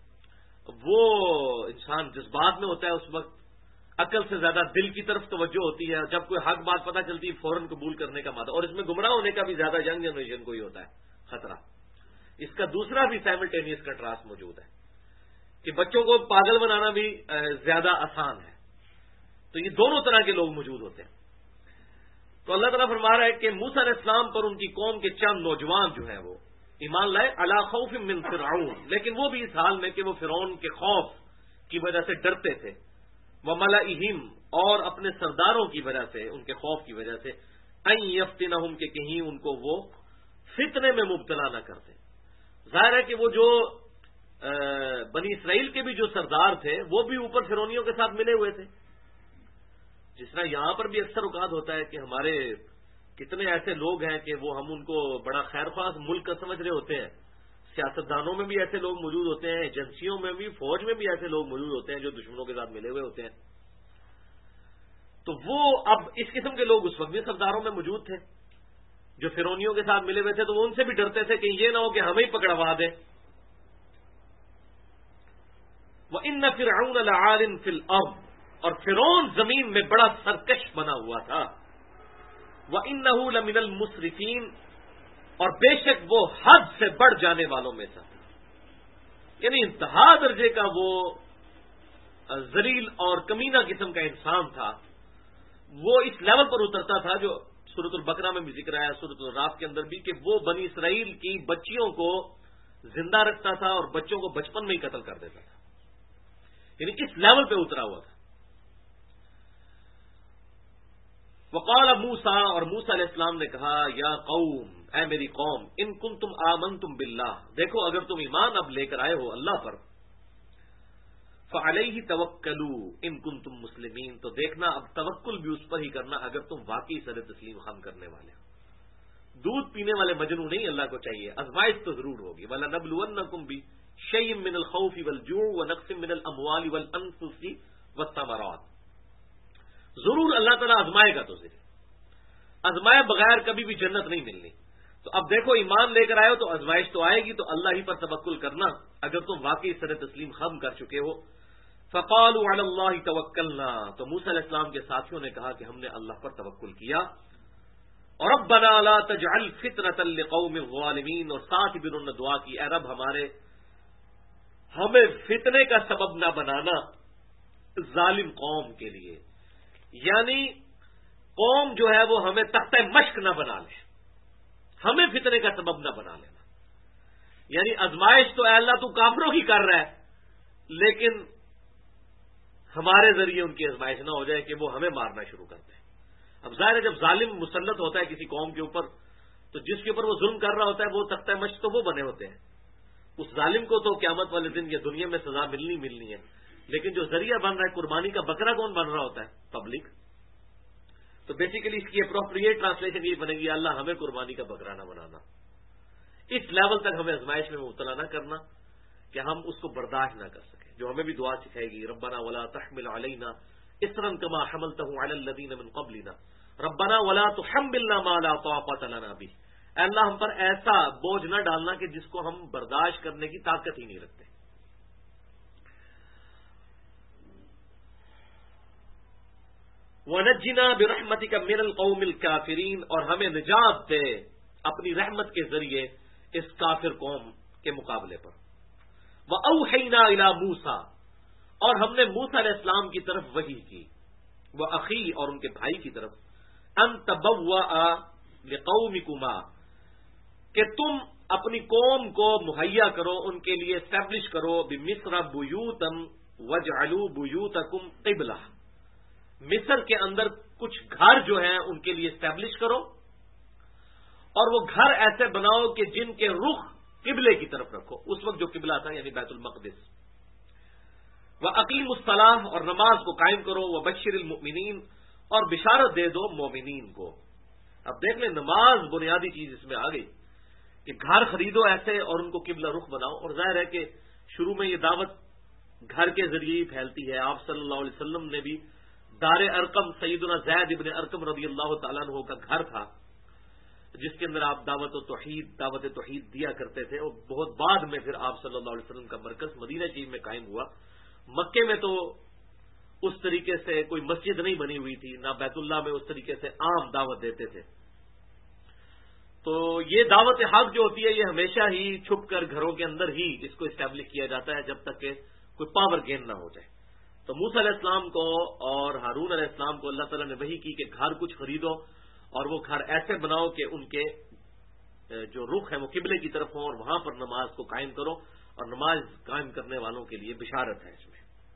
[SPEAKER 1] वो इंसान जज्बात में होता है, उस वक्त अकल से ज्यादा दिल की तरफ तवज्जो होती है। जब कोई हक बात पता चलती है फौरन कबूल करने का मादा, और इसमें गुमराह होने का भी ज्यादा यंग जनरेशन को ही होता है खतरा। इसका दूसरा भी साइमल्टेनियस कंट्रास्ट मौजूद है कि बच्चों को पागल बनाना भी ज्यादा आसान है। तो ये दोनों तरह के लोग मौजूद होते हैं। तो अल्लाह ताला फरमा रहा है कि मूसा अलैहिस्सलाम पर उनकी कौम के चंद नौजवान जो हैं वो ईमान लाए अला खौफ मिन फिरऔन, लेकिन वो भी इस हाल में कि वो फिरौन के खौफ की वजह से डरते थे। व मलाइहिम, और अपने सरदारों की वजह से, उनके खौफ की वजह से, अन यफ्तिनहुम, के कहीं उनको वो फितने में मुब्तला न करते। जाहिर है कि वो जो बनी इसराइल के भी जो सरदार थे वो भी ऊपर फिरौनियों के साथ मिले हुए थे। जिस तरह यहां पर भी अक्सर औकात होता है कि हमारे कितने ऐसे लोग हैं कि वो हम उनको बड़ा खैरख्वाह मुल्क का समझ रहे होते हैं। सियासतदानों में भी ऐसे लोग मौजूद होते हैं, एजेंसियों में भी, फौज में भी ऐसे लोग मौजूद होते हैं जो दुश्मनों के साथ मिले हुए होते हैं। तो वो अब इस किस्म के लोग उस वक्त भी सरदारों में मौजूद थे जो फिरौनियों के साथ मिले हुए थे। तो वो उनसे भी डरते थे कि ये ना हो कि हमें ही पकड़वा दे। व इन्न फिरऔन लआलिन फिल अर्द, और फिरौन जमीन में बड़ा सरकश बना हुआ था। व इन्नहु लमिनल मुसरिफीन, और बेशक वो हद से बढ़ जाने वालों में था, यानी इंतहा दर्जे का वो जलील और कमीना किस्म का इंसान था। वो इस लेवल पर उतरता था जो सूरतुल बकरा में भी जिक्र आया, सूरतुल राफ के अंदर भी, कि वो बनी इसराइल की बच्चियों को जिंदा रखता था और बच्चों को बचपन में ही कत्ल कर देता था। यानी इस लेवल पे उतरा हुआ था। वक़ाल मूसा, और मूसा अलैहिस्सलाम ने कहा, या कौम, ऐ मेरी कौम, इन कुंतुम आमनतुम बिल्लाह, देखो अगर तुम ईमान अब लेकर आए हो अल्लाह पर, فعلیہ توکلوا ان کنتم مسلمین، تو دیکھنا اب توکل بھی اس پر ہی کرنا اگر تم واقعی سر تسلیم خم کرنے والے ہو۔ دودھ پینے والے مجنو نہیں اللہ کو چاہیے، آزمائش تو ضرور ہوگی۔ وَلَنَبْلُوَنَّكُمْ بِشَيْءٍ مِّنَ الْخَوْفِ وَالْجُوعِ وَنَقْصٍ مِّنَ الْأَمْوَالِ وَالْأَنفُسِ وَالثَّمَرَاتِ، ضرور اللہ تعالیٰ آزمائے گا، تو ضرور آزمائے بغیر کبھی بھی جنت نہیں ملنی۔ تو اب دیکھو ایمان لے کر آئے ہو تو آزمائش تو آئے گی، تو اللہ ہی پر توکل کرنا اگر تم واقعی سر تسلیم خم کر چکے ہو۔ فَقَالُوا عَلَى اللَّهِ تَوَكَّلْنَا، تو موسیٰ علیہ السلام کے ساتھیوں نے کہا کہ ہم نے اللہ پر توکل کیا۔ اور ربنا لا تجعل فتنة لقوم الظالمین، اور ساتھ بھی انہوں نے دعا کی، اے رب ہمیں فتنے کا سبب نہ بنانا ظالم قوم کے لیے، یعنی قوم جو ہے وہ ہمیں تختہ مشق نہ بنا لے، ہمیں فتنے کا سبب نہ بنا لینا۔ یعنی آزمائش تو اے اللہ تو کافروں کی کر رہا ہے، لیکن ہمارے ذریعے ان کی آزمائش نہ ہو جائے کہ وہ ہمیں مارنا شروع کر دیں۔ اب ظاہر ہے جب ظالم مسلط ہوتا ہے کسی قوم کے اوپر، تو جس کے اوپر وہ ظلم کر رہا ہوتا ہے وہ تختہ مشق تو وہ بنے ہوتے ہیں، اس ظالم کو تو قیامت والے دن یا دنیا میں سزا ملنی ہے، لیکن جو ذریعہ بن رہا ہے قربانی کا بکرا کون بن رہا ہوتا ہے؟ پبلک۔ تو بیسیکلی اس کی اپروپریٹ ٹرانسلیشن یہ بنے گی، اللہ ہمیں قربانی کا بکرا نہ بنانا، اس لیول تک ہمیں آزمائش میں مبتلا نہ کرنا کہ ہم اس کو برداشت نہ کر سکیں، جو ہمیں بھی دعا سکھائے گی، ربنا ولا تحمل علینا اصرا کما حملته علی الذین من قبلنا ربنا ولا تحملنا ما لا طاقت لنا به، اے اللہ ہم پر ایسا بوجھ نہ ڈالنا کہ جس کو ہم برداشت کرنے کی طاقت ہی نہیں رکھتے۔ وَنَجِّنَا بِرَحْمَتِكَ مِنَ الْقَوْمِ الْكَافِرِينَ، اور ہمیں نجات دے اپنی رحمت کے ذریعے اس کافر قوم کے مقابلے پر۔ وَأَوْحَيْنَا إِلَى مُوسَىٰ، اور ہم نے موسیٰ علیہ السلام کی طرف وحی کی، وَأَخِي، اور ان کے بھائی کی طرف، أَن تَبَوَّأَ لِقَوْمِكُمَا، کہ تم اپنی قوم کو مہیا کرو، ان کے لیے اسٹیبلش کرو، بِمِصْرَ بُيُوتًا وَاجْعَلُوا بُيُوتَكُمْ قِبْلَةً، مصر کے اندر کچھ گھر جو ہیں ان کے لیے اسٹیبلش کرو، اور وہ گھر ایسے بناؤ کہ جن کے رخ قبلے کی طرف رکھو، اس وقت جو قبلہ تھا یعنی بیت المقدس۔ وَأَقِیمُوا الصَّلَاةَ، اور نماز کو قائم کرو، وَبَشِّرِ الْمُؤْمِنِينَ، اور بشارت دے دو مومنین کو۔ اب دیکھ لیں نماز بنیادی چیز اس میں آ گئی کہ گھر خریدو ایسے اور ان کو قبلہ رخ بناؤ، اور ظاہر ہے کہ شروع میں یہ دعوت گھر کے ذریعے ہی پھیلتی ہے۔ آپ صلی اللہ علیہ وسلم نے بھی دار ارقم، سیدنا زید ابن ارقم رضی اللہ تعالیٰ عنہ کا گھر تھا، جس کے اندر آپ دعوت توحید دیا کرتے تھے، اور بہت بعد میں پھر آپ صلی اللہ علیہ وسلم کا مرکز مدینہ شریف میں قائم ہوا۔ مکے میں تو اس طریقے سے کوئی مسجد نہیں بنی ہوئی تھی، نہ بیت اللہ میں اس طریقے سے عام دعوت دیتے تھے۔ تو یہ دعوت حق جو ہوتی ہے یہ ہمیشہ ہی چھپ کر گھروں کے اندر ہی اس کو اسٹیبلش کیا جاتا ہے جب تک کہ کوئی پاور گین نہ ہو جائے۔ تو موسیٰ علیہ السلام کو اور ہارون علیہ السلام کو اللہ تعالیٰ نے وحی کی کہ گھر کچھ خریدو اور وہ گھر ایسے بناؤ کہ ان کے جو رخ ہے وہ قبلے کی طرف ہوں، اور وہاں پر نماز کو قائم کرو، اور نماز قائم کرنے والوں کے لیے بشارت ہے اس میں۔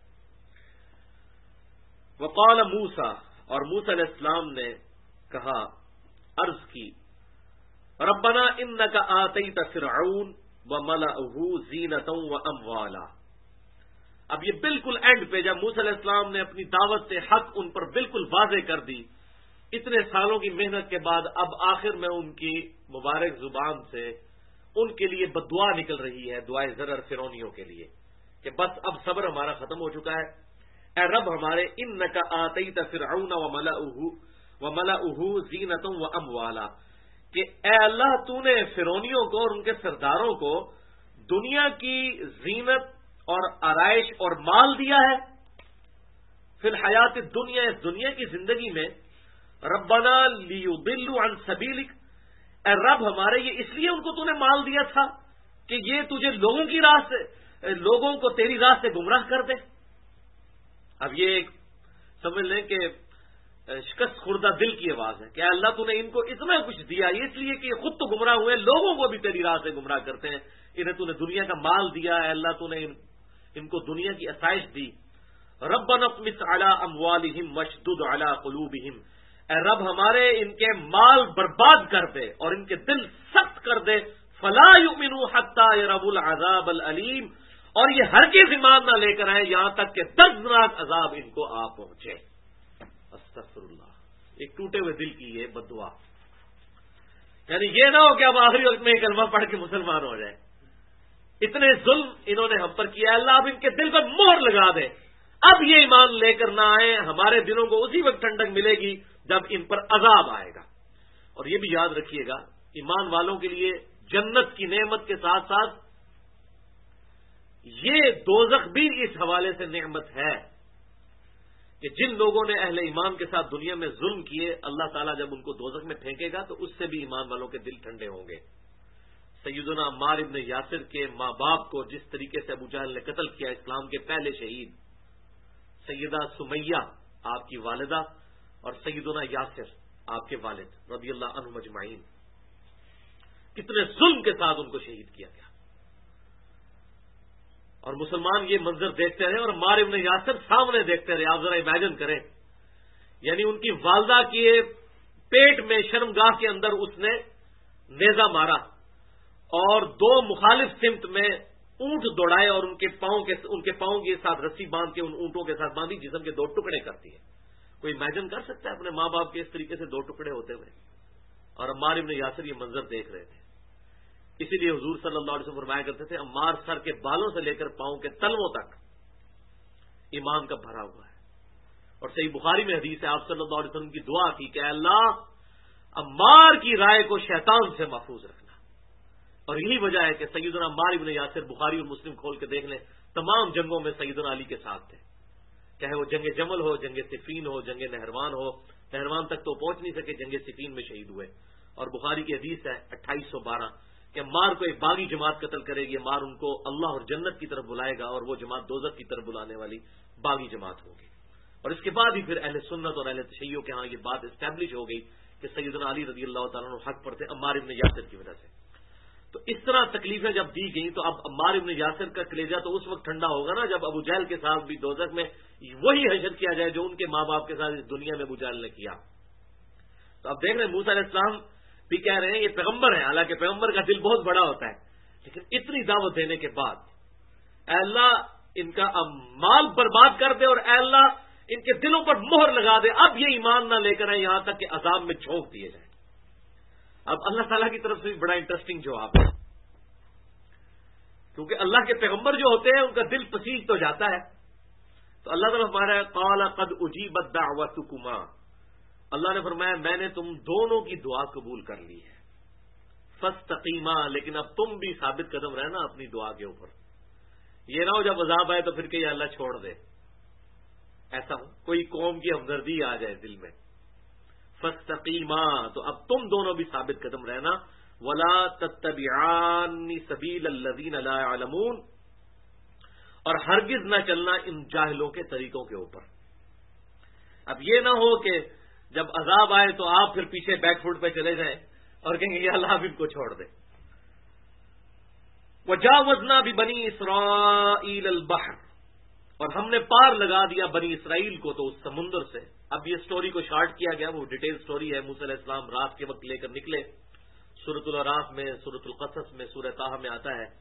[SPEAKER 1] وقال موسیٰ، اور موسیٰ علیہ السلام نے کہا، عرض کی، ربنا انک آتیت فرعون وملأہ زینۃ واموالا۔ اب یہ بالکل اینڈ پہ جب موسیٰ علیہ السلام نے اپنی دعوت حق ان پر بالکل واضح کر دی، اتنے سالوں کی محنت کے بعد اب آخر میں ان کی مبارک زبان سے ان کے لیے بددعا نکل رہی ہے، دعائے ضرر فرعونیوں کے لیے کہ بس اب صبر ہمارا ختم ہو چکا ہے، اے رب ہمارے، انک آتیت فرعون وملأہ زینۃ واموالا، کہ اے اللہ تو نے فرعونیوں کو اور ان کے سرداروں کو دنیا کی زینت اور آرائش اور مال دیا ہے، فی الحیات الدنیا، اس دنیا کی زندگی میں، ربنا لیضلوا عن سبیلک، اے رب ہمارے یہ اس لیے ان کو تو نے مال دیا تھا کہ یہ تجھے لوگوں کو تیری راہ سے گمراہ کر دے۔ اب یہ ایک سمجھ لیں کہ شکست خوردہ دل کی آواز ہے کہ اے اللہ تو نے ان کو اتنا کچھ دیا اس لیے کہ خود تو گمراہ ہوئے، لوگوں کو بھی تیری راہ سے گمراہ کرتے ہیں، انہیں تو نے دنیا کا مال دیا، اے اللہ تو نے ان کو دنیا کی آسائش دی۔ ربنا اطمس علی اموالہم واشدد علی قلوبہم، اے رب ہمارے ان کے مال برباد کر دے اور ان کے دل سخت کر دے، فلا یؤمنوا حتی یروا العذاب العلیم، اور یہ ہرگز ایمان نہ لے کر آئے یہاں تک کہ دردناک عذاب ان کو آ پہنچے۔ استغفر اللہ، ایک ٹوٹے ہوئے دل کی یہ بد دعا، یعنی یہ نہ ہو کہ اب آخری وقت میں کلمہ پڑھ کے مسلمان ہو جائے۔ اتنے ظلم انہوں نے ہم پر کیا، اللہ اب ان کے دل پر مہر لگا دے، اب یہ ایمان لے کر نہ آئے، ہمارے دلوں کو اسی وقت ٹھنڈک ملے گی جب ان پر عذاب آئے گا۔ اور یہ بھی یاد رکھیے گا، ایمان والوں کے لیے جنت کی نعمت کے ساتھ ساتھ یہ دوزخ بھی اس حوالے سے نعمت ہے کہ جن لوگوں نے اہل ایمان کے ساتھ دنیا میں ظلم کیے، اللہ تعالیٰ جب ان کو دوزخ میں پھینکے گا تو اس سے بھی ایمان والوں کے دل ٹھنڈے ہوں گے۔ سیدنا عمار ابن یاسر کے ماں باپ کو جس طریقے سے ابو جہل نے قتل کیا، اسلام کے پہلے شہید، سیدہ سمیہ آپ کی والدہ اور سیدنا یاسر آپ کے والد رضی اللہ عنہم اجمعین، کتنے ظلم کے ساتھ ان کو شہید کیا گیا، اور مسلمان یہ منظر دیکھتے رہے اور عمار ابن یاسر سامنے دیکھتے رہے۔ آپ ذرا امیجن کریں، یعنی ان کی والدہ کے پیٹ میں شرمگاہ کے اندر اس نے نیزہ مارا اور دو مخالف سمت میں اونٹ دوڑائے اور ان کے پاؤں کے ساتھ رسی باندھ کے ان اونٹوں کے ساتھ باندھی، جسم کے دو ٹکڑے کرتی ہے۔ کوئی امیجن کر سکتا ہے اپنے ماں باپ کے اس طریقے سے دو ٹکڑے ہوتے ہوئے؟ اور عمار ابن یاسر یہ منظر دیکھ رہے تھے۔ اسی لیے حضور صلی اللہ علیہ وسلم فرمایا کرتے تھے، عمار سر کے بالوں سے لے کر پاؤں کے تلووں تک ایمان کا بھرا ہوا ہے۔ اور صحیح بخاری میں حدیث ہے، آپ صلی اللہ علیہ وسلم کی دعا کی کہ اللہ عمار کی رائے کو شیطان سے محفوظ رکھنا۔ اور یہی وجہ ہے کہ سیدنا عمار ابن یاسر، بخاری اور مسلم کھول کے دیکھ لیں، تمام جنگوں میں سیدنا علی کے ساتھ تھے، چاہے وہ جنگ جمل ہو، جنگ صفین ہو، جنگ نہروان ہو۔ نہروان تک تو پہنچ نہیں سکے، جنگ صفین میں شہید ہوئے۔ اور بخاری کی حدیث ہے 2812 کہ عمار کو ایک باغی جماعت قتل کرے گی، عمار ان کو اللہ اور جنت کی طرف بلائے گا اور وہ جماعت دوزخ کی طرف بلانے والی باغی جماعت ہوگی۔ اور اس کے بعد ہی پھر اہل سنت اور اہل تشیع کے ہاں یہ بات اسٹیبلش ہو گئی کہ سیدنا علی رضی اللہ تعالیٰ عنہ حق پر تھے عمار ابن یاسر کی وجہ سے۔ تو اس طرح تکلیفیں جب دی گئیں تو اب عمار ابن یاسر کا کلیجہ تو اس وقت ٹھنڈا ہوگا نا جب ابو جہل کے ساتھ بھی دوزخ میں وہی حشر کیا جائے جو ان کے ماں باپ کے ساتھ اس دنیا میں ابو جہل نے کیا۔ تو اب دیکھ رہے ہیں موسیٰ علیہ السلام بھی کہہ رہے ہیں یہ پیغمبر ہیں، حالانکہ پیغمبر کا دل بہت بڑا ہوتا ہے، لیکن اتنی دعوت دینے کے بعد اے اللہ ان کا اب مال برباد کر دے اور اے اللہ ان کے دلوں پر مہر لگا دے، اب یہ ایمان نہ لے کر آئے یہاں تک کہ عذاب میں جھونک دیے جائیں۔ اب اللہ تعالیٰ کی طرف سے بھی بڑا انٹرسٹنگ جواب ہے، کیونکہ اللہ کے پیغمبر جو ہوتے ہیں ان کا دل پسیج تو جاتا ہے۔ تو اللہ تعالیٰ ہمارا قال قد اجیبت دعوتکما، اللہ نے فرمایا میں نے تم دونوں کی دعا قبول کر لی ہے، فاستقیما، لیکن اب تم بھی ثابت قدم رہنا اپنی دعا کے اوپر، یہ نہ ہو جب عذاب آئے تو پھر کہ اللہ چھوڑ دے، ایسا ہو کوئی قوم کی ہمدردی آ جائے دل میں۔ فاستقیما، تو اب تم دونوں بھی ثابت قدم رہنا، ولا تتبعان سبیل الذین لا يعلمون، اور ہرگز نہ چلنا ان جاہلوں کے طریقوں کے اوپر۔ اب یہ نہ ہو کہ جب عذاب آئے تو آپ پھر پیچھے بیک فوٹ پہ چلے جائیں اور کہیں گے یہ اللہ ان کو چھوڑ دے۔ وجاوزنا ببنی اسرائیل البحر، اور ہم نے پار لگا دیا بنی اسرائیل کو تو اس سمندر سے۔ اب یہ سٹوری کو شارٹ کیا گیا، وہ ڈیٹیل سٹوری ہے۔ موسیٰ علیہ السلام رات کے وقت لے کر نکلے، سورۃ الاعراف میں، سورۃ القصص میں، سورہ طٰہٰ میں آتا ہے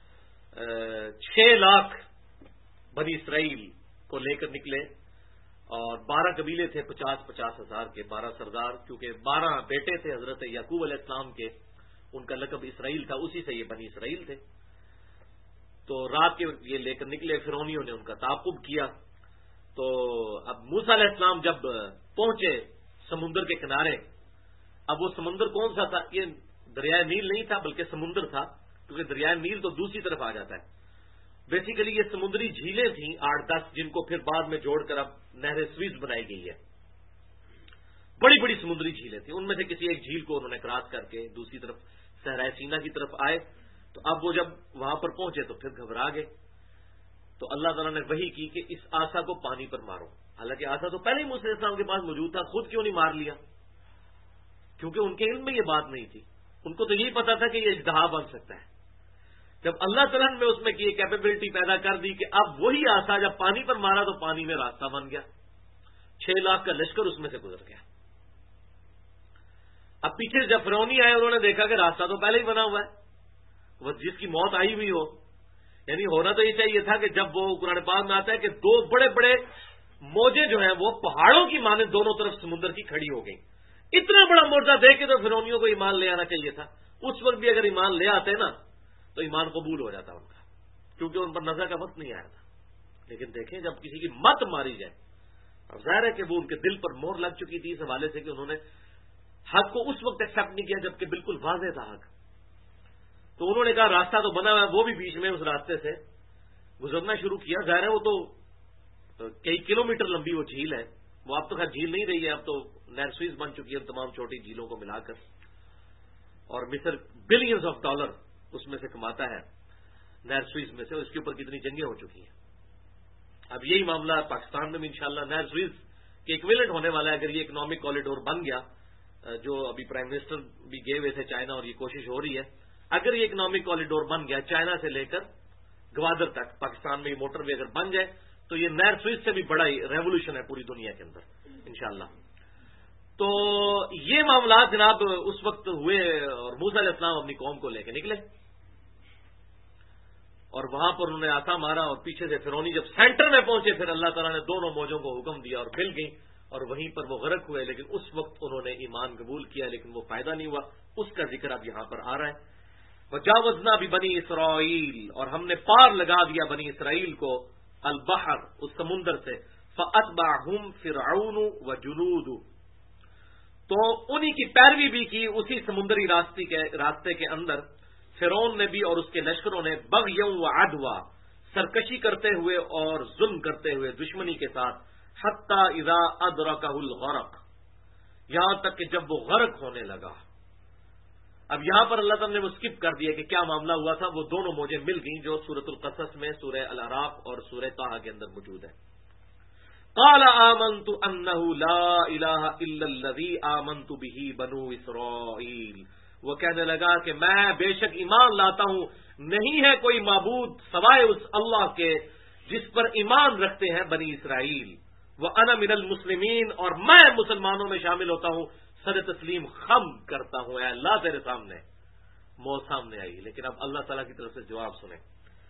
[SPEAKER 1] 6 لاکھ بنی اسرائیل کو لے کر نکلے، اور 12 قبیلے تھے 50-50 ہزار کے، 12 سردار، کیونکہ 12 بیٹے تھے حضرت یعقوب علیہ السلام کے، ان کا لقب اسرائیل تھا، اسی سے یہ بنی اسرائیل تھے۔ تو رات کے یہ لے کر نکلے، فرعونیوں نے ان کا تعاقب کیا۔ تو اب موسیٰ علیہ السلام جب پہنچے سمندر کے کنارے، اب وہ سمندر کون سا تھا؟ یہ دریائے نیل نہیں تھا بلکہ سمندر تھا، کیونکہ دریائے نیل تو دوسری طرف آ جاتا ہے۔ بیسیکلی یہ سمندری جھیلیں تھیں 8-10، جن کو پھر بعد میں جوڑ کر اب نہر سویز بنائی گئی ہے۔ بڑی بڑی سمندری جھیلیں تھیں، ان میں سے کسی ایک جھیل کو انہوں نے کراس کر کے دوسری طرف صحرائے سینا کی طرف آئے۔ تو اب وہ جب وہاں پر پہنچے تو پھر گھبرا گئے، تو اللہ تعالیٰ نے وحی کی کہ اس آسا کو پانی پر مارو۔ حالانکہ آسا تو پہلے ہی موسیٰ علیہ السلام کے پاس موجود تھا، خود کیوں نہیں مار لیا؟ کیونکہ ان کے علم میں یہ بات نہیں تھی، ان کو تو یہی پتا تھا کہ یہ اژدہا بن سکتا ہے۔ جب اللہ تعالیٰ نے اس میں کی کیپیبلٹی پیدا کر دی کہ اب وہی آسا جب پانی پر مارا تو پانی میں راستہ بن گیا، 6 لاکھ کا لشکر اس میں سے گزر گیا۔ اب پیچھے جب فرعونی آئے انہوں نے دیکھا کہ راستہ تو پہلے ہی بنا ہوا ہے، وہ جس کی موت آئی ہوئی ہو، یعنی ہونا تو یہ چاہیے تھا کہ جب وہ قرآن پاک میں آتا ہے کہ دو بڑے بڑے موجیں جو ہیں وہ پہاڑوں کی مانند دونوں طرف سمندر کی کھڑی ہو گئی. اتنا بڑا معجزہ دیکھ کے تو فرعونیوں کو ایمان لے آنا چاہیے تھا. اس وقت بھی اگر ایمان لے آتے نا تو ایمان قبول ہو جاتا ان کا, کیونکہ ان پر نظر کا وقت نہیں آیا تھا. لیکن دیکھیں جب کسی کی مت ماری جائے, اب ظاہر ہے کہ وہ ان کے دل پر مہر لگ چکی تھی اس حوالے سے کہ انہوں نے حق کو اس وقت ایکسپٹ نہیں کیا جبکہ بالکل واضح تھا حق. تو انہوں نے کہا راستہ تو بنا ہوا ہے, وہ بھی بیچ میں اس راستے سے گزرنا شروع کیا. ظاہر ہے وہ تو کئی کلومیٹر لمبی وہ جھیل ہے, وہ اب تو خیر جھیل نہیں رہی ہے, اب تو نہر سوئز بن چکی ہے تمام چھوٹی جھیلوں کو ملا کر, اور مصر بلینز آف ڈالر اس میں سے کماتا ہے نہر سوئز میں سے, اس کے اوپر کتنی جنگیں ہو چکی ہیں. اب یہی معاملہ پاکستان میں بھی انشاءاللہ نہر سوئز کے ایکویلنٹ ہونے والا ہے اگر یہ اکنامک کوریڈور بن گیا, جو ابھی پرائم منسٹر بھی گئے ہوئے تھے چائنا اور یہ کوشش ہو رہی ہے. اگر یہ اکنامک کوریڈور بن گیا چائنا سے لے کر گوادر تک, پاکستان میں یہ موٹر وے اگر بن جائے تو یہ نہر سوئز سے بھی بڑا ریولوشن ہے پوری دنیا کے اندر انشاءاللہ. تو یہ معاملات جناب اس وقت ہوئے اور موسیٰ علیہ السلام اپنی قوم کو لے کے نکلے اور وہاں پر انہوں نے آتا مارا اور پیچھے سے فرعونی جب سینٹر میں پہنچے پھر اللہ تعالیٰ نے دونوں موجوں کو حکم دیا اور مل گئی اور وہیں پر وہ غرق ہوئے. لیکن اس وقت انہوں نے ایمان قبول کیا لیکن وہ فائدہ نہیں ہوا. اس کا ذکر اب یہاں پر آ رہا ہے. وجاوزنا ببنی اسرائیل, اور ہم نے پار لگا دیا بنی اسرائیل کو البحر اس سمندر سے, فاتبعہم فرعون وجنود, تو انہی کی پیروی بھی کی اسی سمندری راستے کے اندر فرعون نے بھی اور اس کے لشکروں نے, بغیوں وعدوا, سرکشی کرتے ہوئے اور ظلم کرتے ہوئے دشمنی کے ساتھ, حتی اذا ادرکہ الغرق, یہاں تک کہ جب وہ غرق ہونے لگا. اب یہاں پر اللہ تعالیٰ نے وہ اسکپ کر دیا کہ کیا معاملہ ہوا تھا. وہ دونوں موجیں مل گئیں جو سورۃ القصص میں سورہ الاعراف اور سورہ طٰہٰ کے اندر موجود ہے. قال آمنت انہ لا الہ الا الذی آمنت بہ بنو اسرائیل, وہ کہنے لگا کہ میں بے شک ایمان لاتا ہوں نہیں ہے کوئی معبود سوائے اس اللہ کے جس پر ایمان رکھتے ہیں بنی اسرائیل. وَأَنَا مِنَ الْمُسْلِمِينَ, اور میں مسلمانوں میں شامل ہوتا ہوں, سر تسلیم خم کرتا ہوں, اے اللہ تیرے سامنے. موت سامنے آئی لیکن اب اللہ تعالیٰ کی طرف سے جواب سنیں.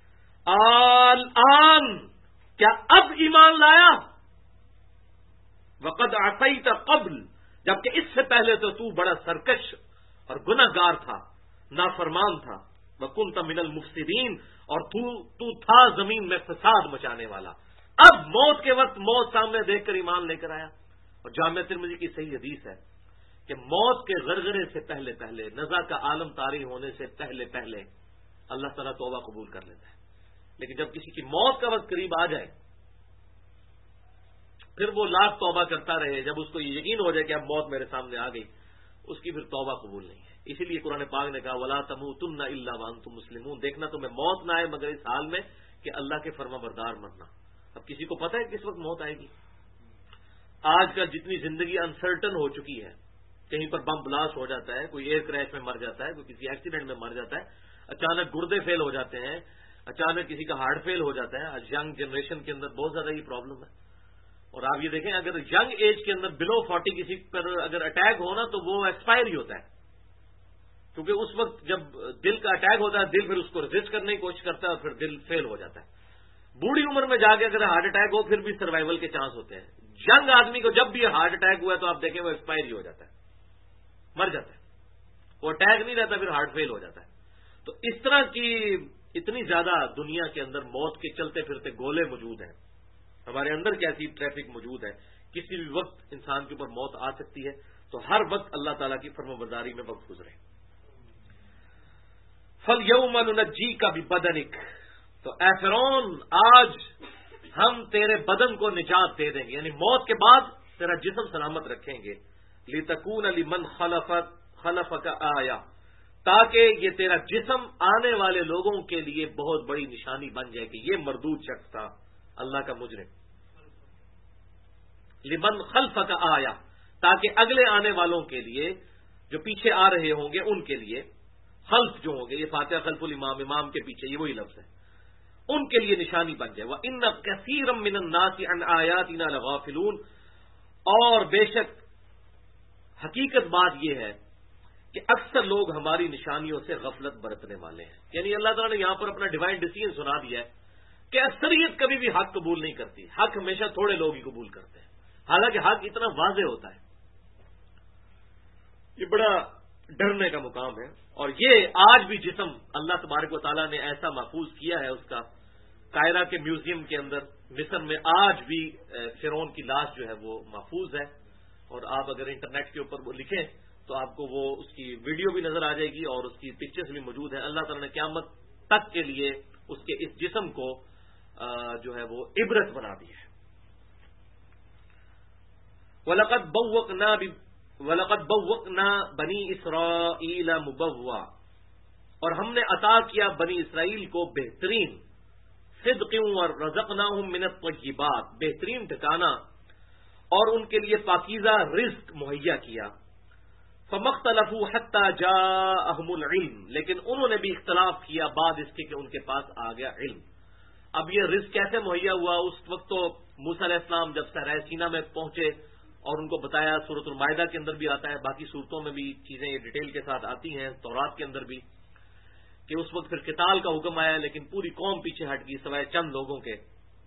[SPEAKER 1] الآن, کیا اب ایمان لایا؟ وقد عصیت قبل, جبکہ اس سے پہلے تو بڑا سرکش اور گناہ گار تھا, نافرمان تھا. وکنت من المفسدین, اور تو تھا زمین میں فساد مچانے والا. اب موت کے وقت موت سامنے دیکھ کر ایمان لے کر آیا. اور جامعہ ترمذی کی صحیح حدیث ہے کہ موت کے غرغرے سے پہلے پہلے, نزا کا عالم طاری ہونے سے پہلے پہلے اللہ تعالیٰ توبہ قبول کر لیتا ہے. لیکن جب کسی کی موت کا وقت قریب آ جائے پھر وہ لاکھ توبہ کرتا رہے, جب اس کو یہ یقین ہو جائے کہ اب موت میرے سامنے آ گئی, اس کی پھر توبہ قبول نہیں ہے. اسی لیے قرآن پاک نے کہا وَلَا تَمُوتُنَّ إِلَّا وَأَنْتُمْ مُسْلِمُونَ, دیکھنا تمہیں موت نہ آئے مگر اس حال میں کہ اللہ کے فرما بردار مرنا. اب کسی کو پتہ ہے کس وقت موت آئے گی؟ آج کل جتنی زندگی انسرٹن ہو چکی ہے, کہیں پر بم بلاسٹ ہو جاتا ہے, کوئی ایئر کریش میں مر جاتا ہے, کوئی کسی ایکسیڈنٹ میں مر جاتا ہے, اچانک گردے فیل ہو جاتے ہیں, اچانک کسی کا ہارٹ فیل ہو جاتا ہے. آج ینگ جنریشن کے اندر بہت زیادہ یہ پرابلم ہے. اور آپ یہ دیکھیں اگر ینگ ایج کے اندر بلو 40 کسی پر اگر اٹیک ہونا تو وہ ایکسپائر ہی ہوتا ہے, کیونکہ اس وقت جب دل کا اٹیک ہوتا ہے دل پھر اس کو ریزسٹ کرنے کی کوشش کرتا ہے اور پھر دل فیل ہو جاتا ہے. بوڑھی عمر میں جا کے اگر ہارٹ اٹیک ہو پھر بھی سروائیول کے چانس ہوتے ہیں. ینگ آدمی کو جب بھی ہارٹ اٹیک ہوا ہے تو آپ دیکھیں وہ ایکسپائر ہی ہو جاتا ہے, مر جاتا ہے. وہ اٹیک نہیں رہتا, پھر ہارٹ فیل ہو جاتا ہے. تو اس طرح کی اتنی زیادہ دنیا کے اندر موت کے چلتے پھرتے گولے موجود ہیں. ہمارے اندر کیسی ٹریفک موجود ہے, کسی بھی وقت انسان کے اوپر موت آ سکتی ہے. تو ہر وقت اللہ تعالیٰ کی فرما برداری میں وقت گزرے. فَالْيَوْمَ نُنَجِّيكَ بِبَدَنِكَ, تو اے فرعون آج ہم تیرے بدن کو نجات دے دیں گے, یعنی موت کے بعد تیرا جسم سلامت رکھیں گے. لِتَكُونَ لِمَنْ خَلَفَكَ آیَةً, تاکہ یہ تیرا جسم آنے والے لوگوں کے لیے بہت بڑی نشانی بن جائے کہ یہ مردود شخص تھا اللہ کا مجرم. لمن خلفک آیا, تاکہ اگلے آنے والوں کے لیے جو پیچھے آ رہے ہوں گے ان کے لیے, خلف جو ہوں گے, یہ فاتحہ خلف الامام, امام کے پیچھے, یہ وہی لفظ ہے, ان کے لیے نشانی بن جائے. وَإِنَّ كَثِيرًا مِّنَ النَّاسِ عَنْ آيَاتِنَا لَغَافِلُونَ, اور بے شک حقیقت بات یہ ہے کہ اکثر لوگ ہماری نشانیوں سے غفلت برتنے والے ہیں. یعنی اللہ تعالیٰ نے یہاں پر اپنا ڈیوائن ڈیسیژن سنا دیا ہے کہ اکثریت کبھی بھی حق قبول نہیں کرتی. حق ہمیشہ تھوڑے لوگ ہی قبول کرتے ہیں، حالانکہ حق اتنا واضح ہوتا ہے. یہ بڑا ڈرنے کا مقام ہے. اور یہ آج بھی جسم اللہ تبارک و تعالیٰ نے ایسا محفوظ کیا ہے، اس کا قاہرہ کے میوزیم کے اندر مصر میں آج بھی فرعون کی لاش جو ہے وہ محفوظ ہے. اور آپ اگر انٹرنیٹ کے اوپر وہ لکھیں تو آپ کو وہ اس کی ویڈیو بھی نظر آ جائے گی اور اس کی پکچرز بھی موجود ہیں. اللہ تعالیٰ نے قیامت تک کے لیے اس کے اس جسم کو جو ہے وہ عبرت بنا دی ہے. وَلَقَدْ بَوَّقْنَا بَنِي إِسْرَائِيلَ مُبَوَّعًا، اور ہم نے عطا کیا بنی اسرائیل کو بہترین صدق وَرَزَقْنَاهُم مِّنَ الطَّيِّبَاتِ، بہترین ٹھکانہ اور ان کے لیے پاکیزہ رزق مہیا کیا. فَمَا اخْتَلَفُوا حَتَّىٰ جَاءَهُمُ الْعِلْمُ، لیکن انہوں نے بھی اختلاف کیا بعد اس کے کہ ان کے پاس آ گیا علم. اب یہ رزق کیسے مہیا ہوا؟ اس وقت تو موسیٰ علیہ السلام جب صحرائے سینا میں پہنچے اور ان کو بتایا، سورۃ المائدہ کے اندر بھی آتا ہے، باقی صورتوں میں بھی چیزیں یہ ڈیٹیل کے ساتھ آتی ہیں، تورات کے اندر بھی، کہ اس وقت پھر قتال کا حکم آیا لیکن پوری قوم پیچھے ہٹ گئی سوائے چند لوگوں کے.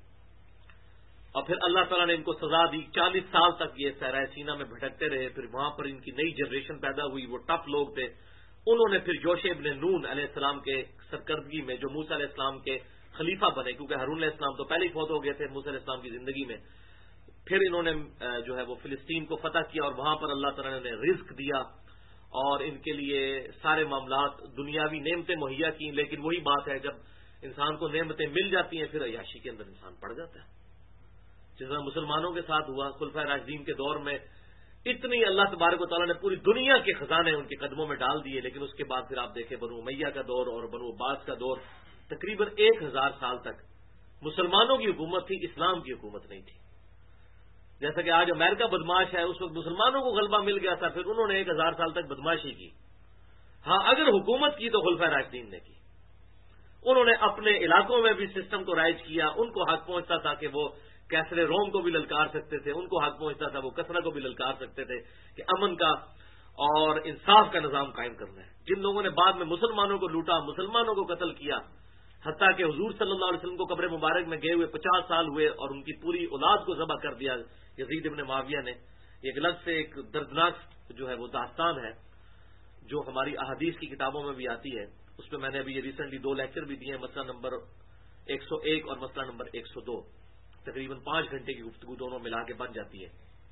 [SPEAKER 1] اور پھر اللہ تعالیٰ نے ان کو سزا دی. 40 سال تک یہ صحرائے سینا میں بھٹکتے رہے. پھر وہاں پر ان کی نئی جنریشن پیدا ہوئی، وہ ٹف لوگ تھے. انہوں نے پھر یوشع ابن نون علیہ السلام کے سرکردگی میں، جو موسیٰ علیہ السلام کے خلیفہ بنے، کیونکہ ہارون علیہ السلام تو پہلے ہی فوت ہو گئے تھے موسیٰ علیہ السلام کی زندگی میں، پھر انہوں نے جو ہے وہ فلسطین کو فتح کیا اور وہاں پر اللہ تعالیٰ نے رزق دیا اور ان کے لیے سارے معاملات دنیاوی نعمتیں مہیا کی. لیکن وہی بات ہے، جب انسان کو نعمتیں مل جاتی ہیں پھر عیاشی کے اندر انسان پڑ جاتا ہے. جس طرح مسلمانوں کے ساتھ ہوا خلفائے راشدین کے دور میں، اتنی اللہ تبارک و تعالیٰ نے پوری دنیا کے خزانے ان کے قدموں میں ڈال دیے. لیکن اس کے بعد پھر آپ دیکھیں بنو امیہ کا دور اور بنو عباس کا دور، تقریباً 1000 سال تک مسلمانوں کی حکومت تھی، اسلام کی حکومت نہیں تھی. جیسا کہ آج امریکہ بدماش ہے، اس وقت مسلمانوں کو غلبہ مل گیا تھا، پھر انہوں نے 1000 سال تک بدماشی کی. ہاں اگر حکومت کی تو خلفائے راشدین نے کی. انہوں نے اپنے علاقوں میں بھی سسٹم کو رائج کیا. ان کو حق پہنچتا تھا کہ وہ کیسر روم کو بھی للکار سکتے تھے، ان کو حق پہنچتا تھا وہ کسرا کو بھی للکار سکتے تھے کہ امن کا اور انصاف کا نظام قائم کرنا ہے. جن لوگوں نے بعد میں مسلمانوں کو لوٹا، مسلمانوں کو قتل کیا، حتیٰ کہ حضور صلی اللہ علیہ وسلم کو قبر مبارک میں گئے ہوئے 50 سال ہوئے اور ان کی پوری اولاد کو ذبح کر دیا یزید ابن معاویہ نے. ایک الگ سے ایک دردناک جو ہے وہ داستان ہے جو ہماری احادیث کی کتابوں میں بھی آتی ہے. اس پہ میں نے ابھی ریسنٹلی 2 لیکچر بھی دیے ہیں، مسئلہ نمبر 101 اور مسئلہ نمبر 102. تقریباً 5 گھنٹے کی گفتگو دونوں ملا کے بن جاتی ہے.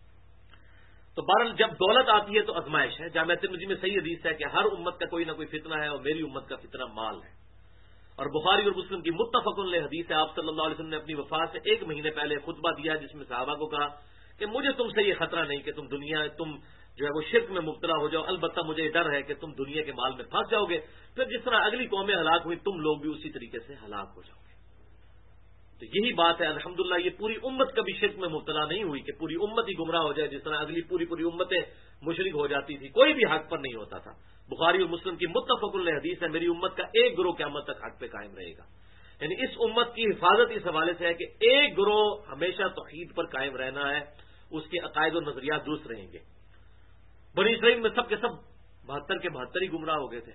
[SPEAKER 1] تو بہرحال جب دولت آتی ہے تو آزمائش ہے. جامعہ ترمذی میں صحیح حدیث ہے کہ ہر امت کا کوئی نہ کوئی فتنہ ہے اور میری امت کا فتنہ مال ہے. اور بخاری اور مسلم کی متفق علیہ حدیث ہے، آپ صلی اللہ علیہ وسلم نے اپنی وفات سے 1 مہینے پہلے خطبہ دیا جس میں صحابہ کو کہا کہ مجھے تم سے یہ خطرہ نہیں کہ تم جو ہے وہ شرک میں مبتلا ہو جاؤ، البتہ مجھے ڈر ہے کہ تم دنیا کے مال میں پھنس جاؤ گے، پھر جس طرح اگلی قومیں ہلاک ہوئی تم لوگ بھی اسی طریقے سے ہلاک ہو جاؤ گے. تو یہی بات ہے الحمدللہ، یہ پوری امت کبھی شرک میں مبتلا نہیں ہوئی کہ پوری امت ہی گمراہ ہو جائے، جس طرح اگلی پوری امتیں مشرک ہو جاتی تھی، کوئی بھی حق پر نہیں ہوتا تھا. بخاری اور مسلم کی متفق علیہ حدیث ہے، میری امت کا ایک گروہ قیامت تک حق پہ قائم رہے گا. یعنی اس امت کی حفاظت اس حوالے سے ہے کہ ایک گروہ ہمیشہ توحید پر قائم رہنا ہے، اس کے عقائد و نظریات درست رہیں گے. بنی اسرائیل میں سب کے سب 72 کے 72 ہی گمراہ ہو گئے تھے.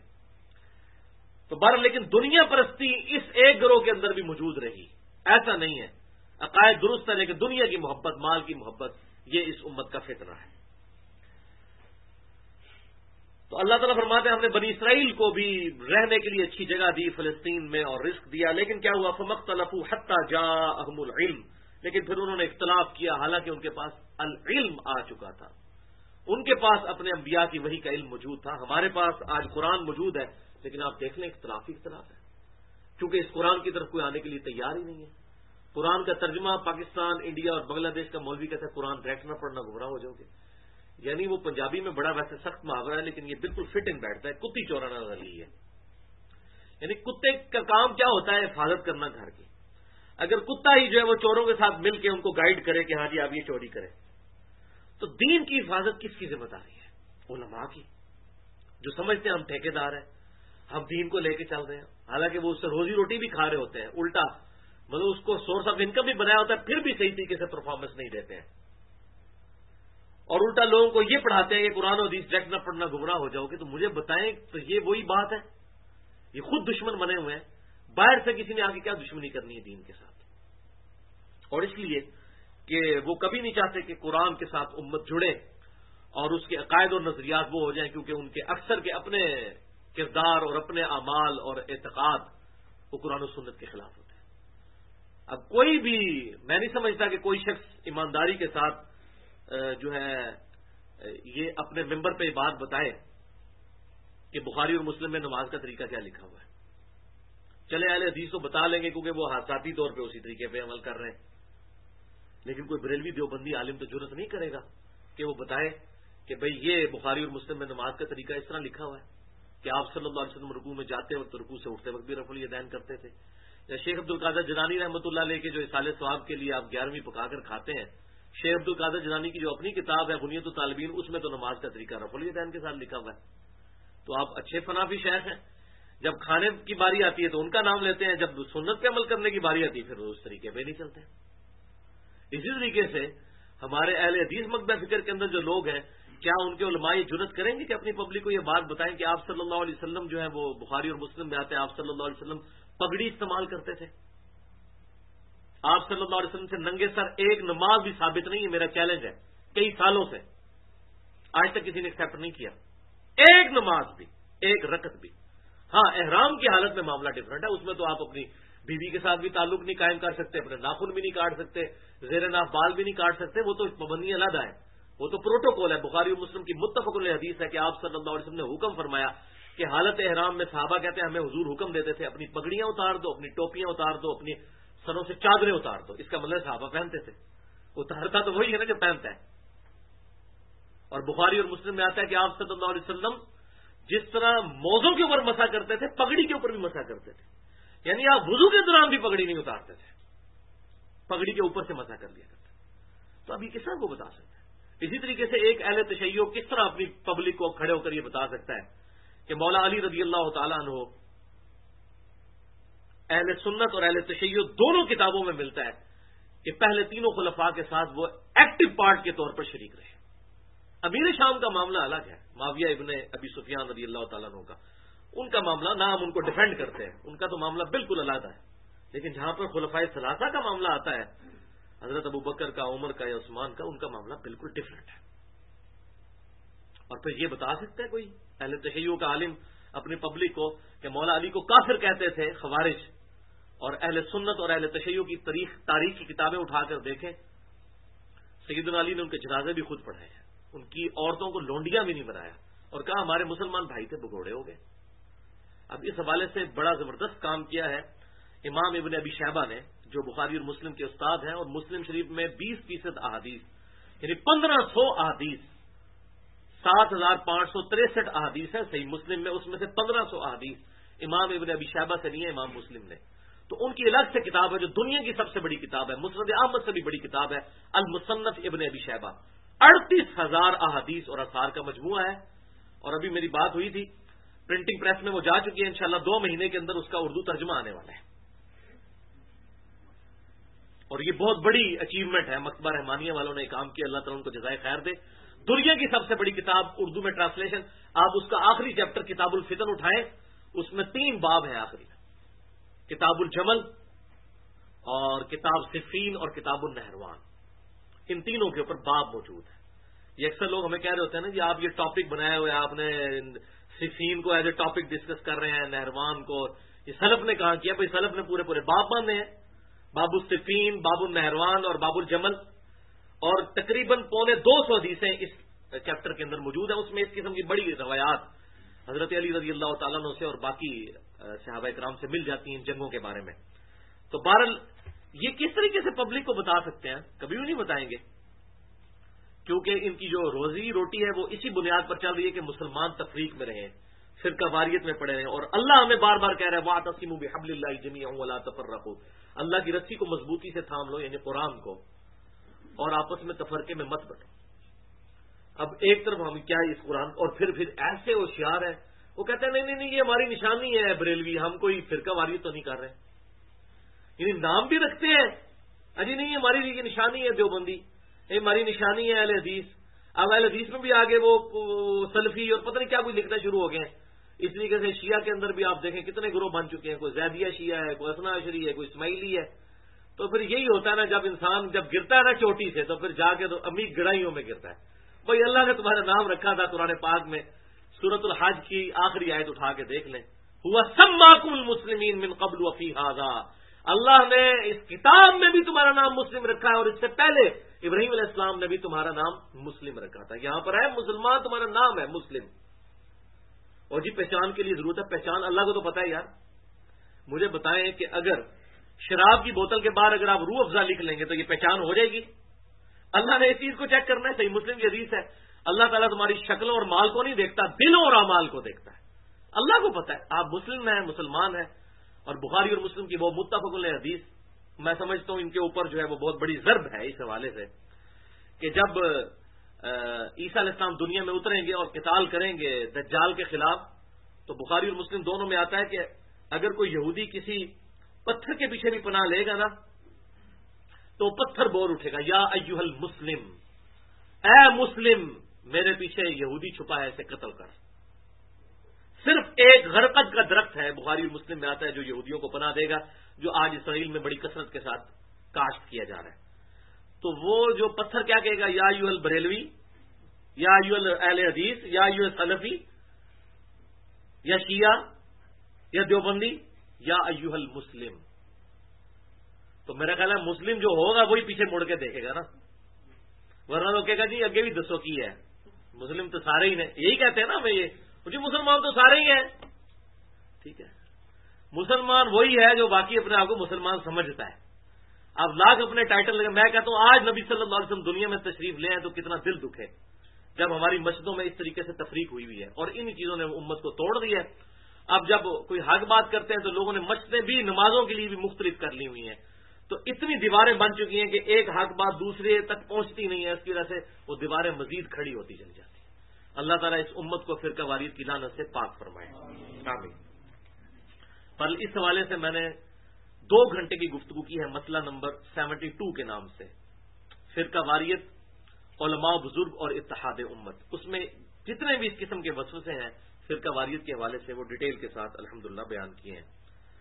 [SPEAKER 1] تو بہرحال لیکن دنیا پرستی اس ایک گروہ کے اندر بھی موجود رہی. ایسا نہیں ہے، عقائد درست ہے لیکن دنیا کی محبت، مال کی محبت، یہ اس امت کا فتنہ ہے. تو اللہ تعالیٰ فرماتے ہیں ہم نے بنی اسرائیل کو بھی رہنے کے لیے اچھی جگہ دی فلسطین میں اور رزق دیا. لیکن کیا ہوا؟ فَمَخْتَلَفُوا حَتَّىٰ جَاءَهُمُ الْعِلْمُ، لیکن پھر انہوں نے اختلاف کیا حالانکہ ان کے پاس العلم آ چکا تھا. ان کے پاس اپنے انبیاء کی وحی کا علم موجود تھا. ہمارے پاس آج قرآن موجود ہے لیکن آپ دیکھ لیں اختلاف ہے، کیونکہ اس قرآن کی طرف کوئی آنے کے لیے تیار ہی نہیں ہے. قرآن کا ترجمہ پاکستان، انڈیا اور بنگلہ دیش کا مولوی کہتا ہے قرآن ڈائریکٹ نہ پڑھنا گمراہ ہو جاؤ گے. یعنی وہ پنجابی میں بڑا ویسے سخت محاورہ ہے لیکن یہ بالکل فٹ ان بیٹھتا ہے، کتی چورانا والی ہے. یعنی کتے کا کام کیا ہوتا ہے؟ حفاظت کرنا گھر کی. اگر کتا ہی جو ہے وہ چوروں کے ساتھ مل کے ان کو گائیڈ کرے کہ ہاں جی آپ یہ چوری کریں، تو دین کی حفاظت کس کی ذمہ داری ہے؟ علماء کی، جو سمجھتے ہیں ہم ٹھیکیدار ہیں، ہم دین کو لے کے چل رہے ہیں، حالانکہ وہ اس سے روزی روٹی بھی کھا رہے ہوتے ہیں. الٹا اس کو سورس آف انکم بھی بنایا ہوتا ہے، پھر بھی صحیح طریقے سے پرفارمنس نہیں دیتے ہیں. اور الٹا لوگوں کو یہ پڑھاتے ہیں کہ قرآن و حدیث ڈائریکٹ نہ پڑھنا گمراہ ہو جاؤ گے. تو مجھے بتائیں تو یہ وہی بات ہے؟ یہ خود دشمن بنے ہوئے ہیں. باہر سے کسی نے آگے کیا دشمنی کرنی ہے دین کے ساتھ؟ اور اس لیے کہ وہ کبھی نہیں چاہتے کہ قرآن کے ساتھ امت جڑے اور اس کے عقائد اور نظریات وہ ہو جائیں، کیونکہ ان کے اکثر کے اپنے کردار اور اپنے اعمال اور اعتقاد وہ قرآن و سنت کے خلاف ہوتے ہیں. اب کوئی بھی، میں نہیں سمجھتا کہ کوئی شخص ایمانداری کے ساتھ جو ہے یہ اپنے ممبر پہ یہ بات بتائے کہ بخاری اور مسلم میں نماز کا طریقہ کیا لکھا ہوا ہے. چلے اہل حدیث کو بتا لیں گے کیونکہ وہ ذاتی طور پہ اسی طریقے پہ عمل کر رہے ہیں، لیکن کوئی بریلوی دیوبندی عالم تو جرأت نہیں کرے گا کہ وہ بتائے کہ بھئی یہ بخاری اور مسلم میں نماز کا طریقہ اس طرح لکھا ہوا ہے کہ آپ صلی اللہ علیہ وسلم رکوع میں جاتے وقت، رکوع سے اٹھتے وقت بھی رفع الیدین کرتے تھے. یا شیخ عبد القادر جیلانی رحمۃ اللہ علیہ کے جو اصالہ ثواب کے لیے آپ 11ویں پکا کر کھاتے ہیں، شیخ عبد القادر جیلانی کی جو اپنی کتاب ہے بنیۃ الطالبین، اس میں تو نماز کا طریقہ رفع الیدین کے ساتھ لکھا ہوا ہے. تو آپ اچھے فنافی شیخ ہیں، جب کھانے کی باری آتی ہے تو ان کا نام لیتے ہیں، جب سنت پہ عمل کرنے کی باری آتی ہے پھر اس طریقے پہ نہیں چلتے. اسی طریقے سے ہمارے اہل حدیث مکتب فکر کے اندر جو لوگ ہیں، کیا ان کے علماء یہ جرأت کریں گے کہ اپنی پبلک کو یہ بات بتائیں کہ آپ صلی اللہ علیہ وسلم جو ہے وہ بخاری اور مسلم میں آتے ہیں، آپ صلی اللہ علیہ وسلم پگڑی استعمال کرتے تھے، آپ صلی اللہ علیہ وسلم سے ننگے سر ایک نماز بھی ثابت نہیں ہے. میرا چیلنج ہے، کئی سالوں سے آج تک کسی نے ایکسیپٹ نہیں کیا ایک نماز بھی، ایک رکعت بھی. ہاں احرام کی حالت میں معاملہ ڈفرنٹ ہے، اس میں تو آپ اپنی بیوی کے ساتھ بھی تعلق نہیں قائم کر سکتے، اپنے ناخن بھی نہیں کاٹ سکتے، زیر ناف بال بھی نہیں کاٹ سکتے، وہ تو پابندی علیحدہ ہے، وہ تو پروٹوکول ہے. بخاری و مسلم کی متفق علیہ حدیث ہے کہ آپ صلی اللہ علیہ وسلم نے حکم فرمایا کہ حالت احرام میں صحابہ کہتے ہیں ہمیں حضور حکم دیتے تھے اپنی پگڑیاں اتار دو، اپنی ٹوپیاں اتار دو، اپنی سروں سے چادریں اتار دو. اس کا مطلب صحابہ پہنتے تھے، اتارتا تو وہی ہے نا جو پہنتا ہے. اور بخاری اور مسلم میں آتا ہے کہ آپ صلی اللہ علیہ وسلم جس طرح موزوں کے اوپر مسا کرتے تھے، پگڑی کے اوپر بھی مسا کرتے تھے. یعنی آپ وضو کے دوران بھی پگڑی نہیں اتارتے تھے، پگڑی کے اوپر سے مسا کر لیا کرتے. تو اب یہ کس طرح کو بتا سکتے ہیں؟ اسی طریقے سے ایک اہل تشیع کس طرح اپنی پبلک کو کھڑے ہو کر یہ بتا سکتا ہے کہ مولا علی رضی اللہ تعالیٰ عنہ اہل سنت اور اہل تشیع دونوں کتابوں میں ملتا ہے کہ پہلے تینوں خلفاء کے ساتھ وہ ایکٹیو پارٹ کے طور پر شریک رہے. امیر شام کا معاملہ الگ ہے، معاویہ ابن ابی سفیان رضی اللہ تعالیٰ عنہ کا، ان کا معاملہ نہ ہم ان کو ڈیفینڈ کرتے ہیں، ان کا تو معاملہ بالکل علیحدہ ہے. لیکن جہاں پر خلفائے ثلاثہ کا معاملہ آتا ہے، حضرت ابو بکر کا، عمر کا یا عثمان کا، ان کا معاملہ بالکل ڈفرینٹ ہے. اور پھر یہ بتا سکتا ہے کوئی اہل تشیع کا عالم اپنی پبلک کو کہ مولا علی کو کافر کہتے تھے خوارج؟ اور اہل سنت اور اہل تشیع کی تاریخ کی کتابیں اٹھا کر دیکھیں، سیدنا علی نے ان کے جنازے بھی خود پڑھائے ہیں، ان کی عورتوں کو لونڈیاں بھی نہیں بنایا، اور کہا ہمارے مسلمان بھائی تھے بگوڑے ہو گئے. اب اس حوالے سے بڑا زبردست کام کیا ہے امام ابن ابی شیبہ نے، جو بخاری اور مسلم کے استاد ہیں، اور مسلم شریف میں 20% احادیث یعنی 1500 احادیث، 7563 احادیث ہے صحیح مسلم میں، اس میں سے 1500 احادیث امام ابن ابی شیبہ سے لیے امام مسلم نے. تو ان کی الگ سے کتاب ہے جو دنیا کی سب سے بڑی کتاب ہے، مسند احمد سے بھی بڑی کتاب ہے المصنف ابن ابی شیبہ. 38,000 احادیث اور اثار کا مجموعہ ہے. اور ابھی میری بات ہوئی تھی، پرنٹنگ پریس میں وہ جا چکی ہے، انشاءاللہ 2 مہینے کے اندر اس کا اردو ترجمہ آنے والا ہے. اور یہ بہت بڑی اچیومنٹ ہے، مکتبہ رحمانیہ والوں نے کام کیا، اللہ تعالیٰ ان کو جزائے خیر دے. دنیا کی سب سے بڑی کتاب اردو میں ٹرانسلیشن. آپ اس کا آخری چیپٹر کتاب الفتن اٹھائیں، اس میں 3 باب ہیں آخری، کتاب الجمل اور کتاب صفین اور کتاب النہروان. ان تینوں کے اوپر باب موجود ہے. یہ اکثر لوگ ہمیں کہہ رہے ہوتے ہیں نا جی آپ یہ ٹاپک بنائے ہوئے، آپ نے صفین کو ایز اے ٹاپک ڈسکس کر رہے ہیں، نہروان کو. یہ سلف نے کہاں کیا؟ بھائی سلف نے پورے باب باندھے ہیں، باب الصفین، باب النہروان اور باب الجمل. اور تقریباً 250 حدیثیں اس چیپٹر کے اندر موجود ہیں. اس میں اس قسم کی بڑی روایات حضرت علی رضی اللہ تعالیٰ عنہ سے اور باقی صحابہ کرام سے مل جاتی ہیں جنگوں کے بارے میں. تو بہرحال یہ کس طریقے سے پبلک کو بتا سکتے ہیں؟ کبھی بھی نہیں بتائیں گے، کیونکہ ان کی جو روزی روٹی ہے وہ اسی بنیاد پر چل رہی ہے کہ مسلمان تفریق میں رہیں، فرقہ واریت میں پڑے رہیں. اور اللہ ہمیں بار بار کہہ رہا ہے وَاعْتَصِمُوا بِحَبْلِ اللَّهِ جَمِيعًا وَلَا تَفَرَّقُوا، اللہ کی رسی کو مضبوطی سے تھام لو، یعنی قرآن کو، اور آپس میں تفرقے میں مت بٹو. اب ایک طرف ہم کیا اس قرآن، اور پھر ایسے ہوشیار ہیں وہ کہتے ہیں نہیں یہ ہماری نشانی ہے بریلوی، ہم کوئی فرقہ واریت تو نہیں کر رہے. یعنی نام بھی رکھتے ہیں، اجی نہیں ہماری یہ نشانی ہے دیوبندی، یہ ہماری نشانی ہے اہل حدیث. اب اہل حدیث میں بھی آگے وہ سلفی اور پتہ نہیں کیا کوئی لکھنا شروع ہو گئے ہیں. اس طریقے سے شیعہ کے اندر بھی آپ دیکھیں کتنے گروہ بن چکے ہیں. کوئی زیدیہ شیعہ ہے, کوئی اثنا عشری ہے, کوئی اسماعیلی ہے. تو پھر یہی ہوتا ہے نا, جب انسان جب گرتا ہے نا چوٹی سے تو پھر جا کے تو امی گڑائیوں میں گرتا ہے. بھائی اللہ نے تمہارا نام رکھا تھا قرآن پاک میں, سورۃ الحج کی آخری آیت اٹھا کے دیکھ لیں, ہوا سماکم المسلمین من قبل وفی ھذا. اللہ نے اس کتاب میں بھی تمہارا نام مسلم رکھا ہے, اور اس سے پہلے ابراہیم علیہ السلام نے بھی تمہارا نام مسلم رکھا تھا. یہاں پر ہے مسلمان, تمہارا نام ہے مسلم. اور جی پہچان کے لیے ضرورت ہے پہچان. اللہ کو تو پتا ہے یار. مجھے بتائیں کہ اگر شراب کی بوتل کے باہر اگر آپ روح افزا لکھ لیں گے تو یہ پہچان ہو جائے گی؟ اللہ نے اس چیز کو چیک کرنا ہے. صحیح مسلم کی حدیث ہے, اللہ تعالیٰ تمہاری شکلوں اور مال کو نہیں دیکھتا, دلوں اور اعمال کو دیکھتا ہے. اللہ کو پتا ہے آپ مسلم ہیں, مسلمان ہیں. اور بخاری اور مسلم کی وہ متفق علیہ حدیث, میں سمجھتا ہوں ان کے اوپر جو ہے وہ بہت بڑی ضرب ہے اس حوالے سے کہ جب عیسیٰ علیہ السلام دنیا میں اتریں گے اور قتال کریں گے دجال کے خلاف, تو بخاری اور مسلم دونوں میں آتا ہے کہ اگر کوئی یہودی کسی پتھر کے پیچھے بھی پناہ لے گا نا تو پتھر بول اٹھے گا, یا ایھا المسلم, اے مسلم میرے پیچھے یہودی چھپا ہے, اسے قتل کر. صرف ایک غرقد کا درخت ہے, بخاری اور مسلم میں آتا ہے, جو یہودیوں کو پناہ دے گا, جو آج اسرائیل میں بڑی کثرت کے ساتھ کاشت کیا جا رہا ہے. تو وہ جو پتھر کیا کہے گا, یا ایھا البریلوی, یا ایھا اہل حدیث, یا ایھا سلفی, یا شیعہ, یا دیوبندی, یا ایھا المسلم. تو میرا خیال ہے مسلم جو ہوگا وہی پیچھے مڑ کے دیکھے گا نا, ورنہ تو کہے گا جی اگے بھی دسو کی ہے, مسلم تو سارے ہی نے, یہی کہتے ہیں نا ہمیں یہ, جی مسلمان تو سارے ہی ہیں. ٹھیک ہے, مسلمان وہی ہے جو باقی اپنے آپ کو مسلمان سمجھتا ہے. اب لاکھ اپنے ٹائٹل لگے, میں کہتا ہوں آج نبی صلی اللہ علیہ وسلم دنیا میں تشریف لے آئے تو کتنا دل دکھے جب ہماری مسجدوں میں اس طریقے سے تفریق ہوئی ہوئی ہے, اور انہی چیزوں نے امت کو توڑ دیا ہے. اب جب کوئی حق بات کرتے ہیں تو لوگوں نے مسجدیں بھی نمازوں کے لیے بھی مختلف کر لی ہوئی ہیں, تو اتنی دیواریں بن چکی ہیں کہ ایک حق بات دوسرے تک پہنچتی نہیں ہے. اس کی وجہ سے وہ دیواریں مزید کھڑی ہوتی چلی جاتی ہیں. اللہ تعالیٰ اس امت کو فرقہ واریت کی لعنت سے پاک فرمائے. آمین. پر اس حوالے سے میں نے 2 گھنٹے کی گفتگو کی ہے, مسئلہ نمبر 72 کے نام سے, فرقہ واریت, علماء بزرگ اور اتحاد امت. اس میں جتنے بھی اس قسم کے وسوسے ہیں فرقہ واریت کے حوالے سے وہ ڈیٹیل کے ساتھ الحمدللہ بیان کیے ہیں.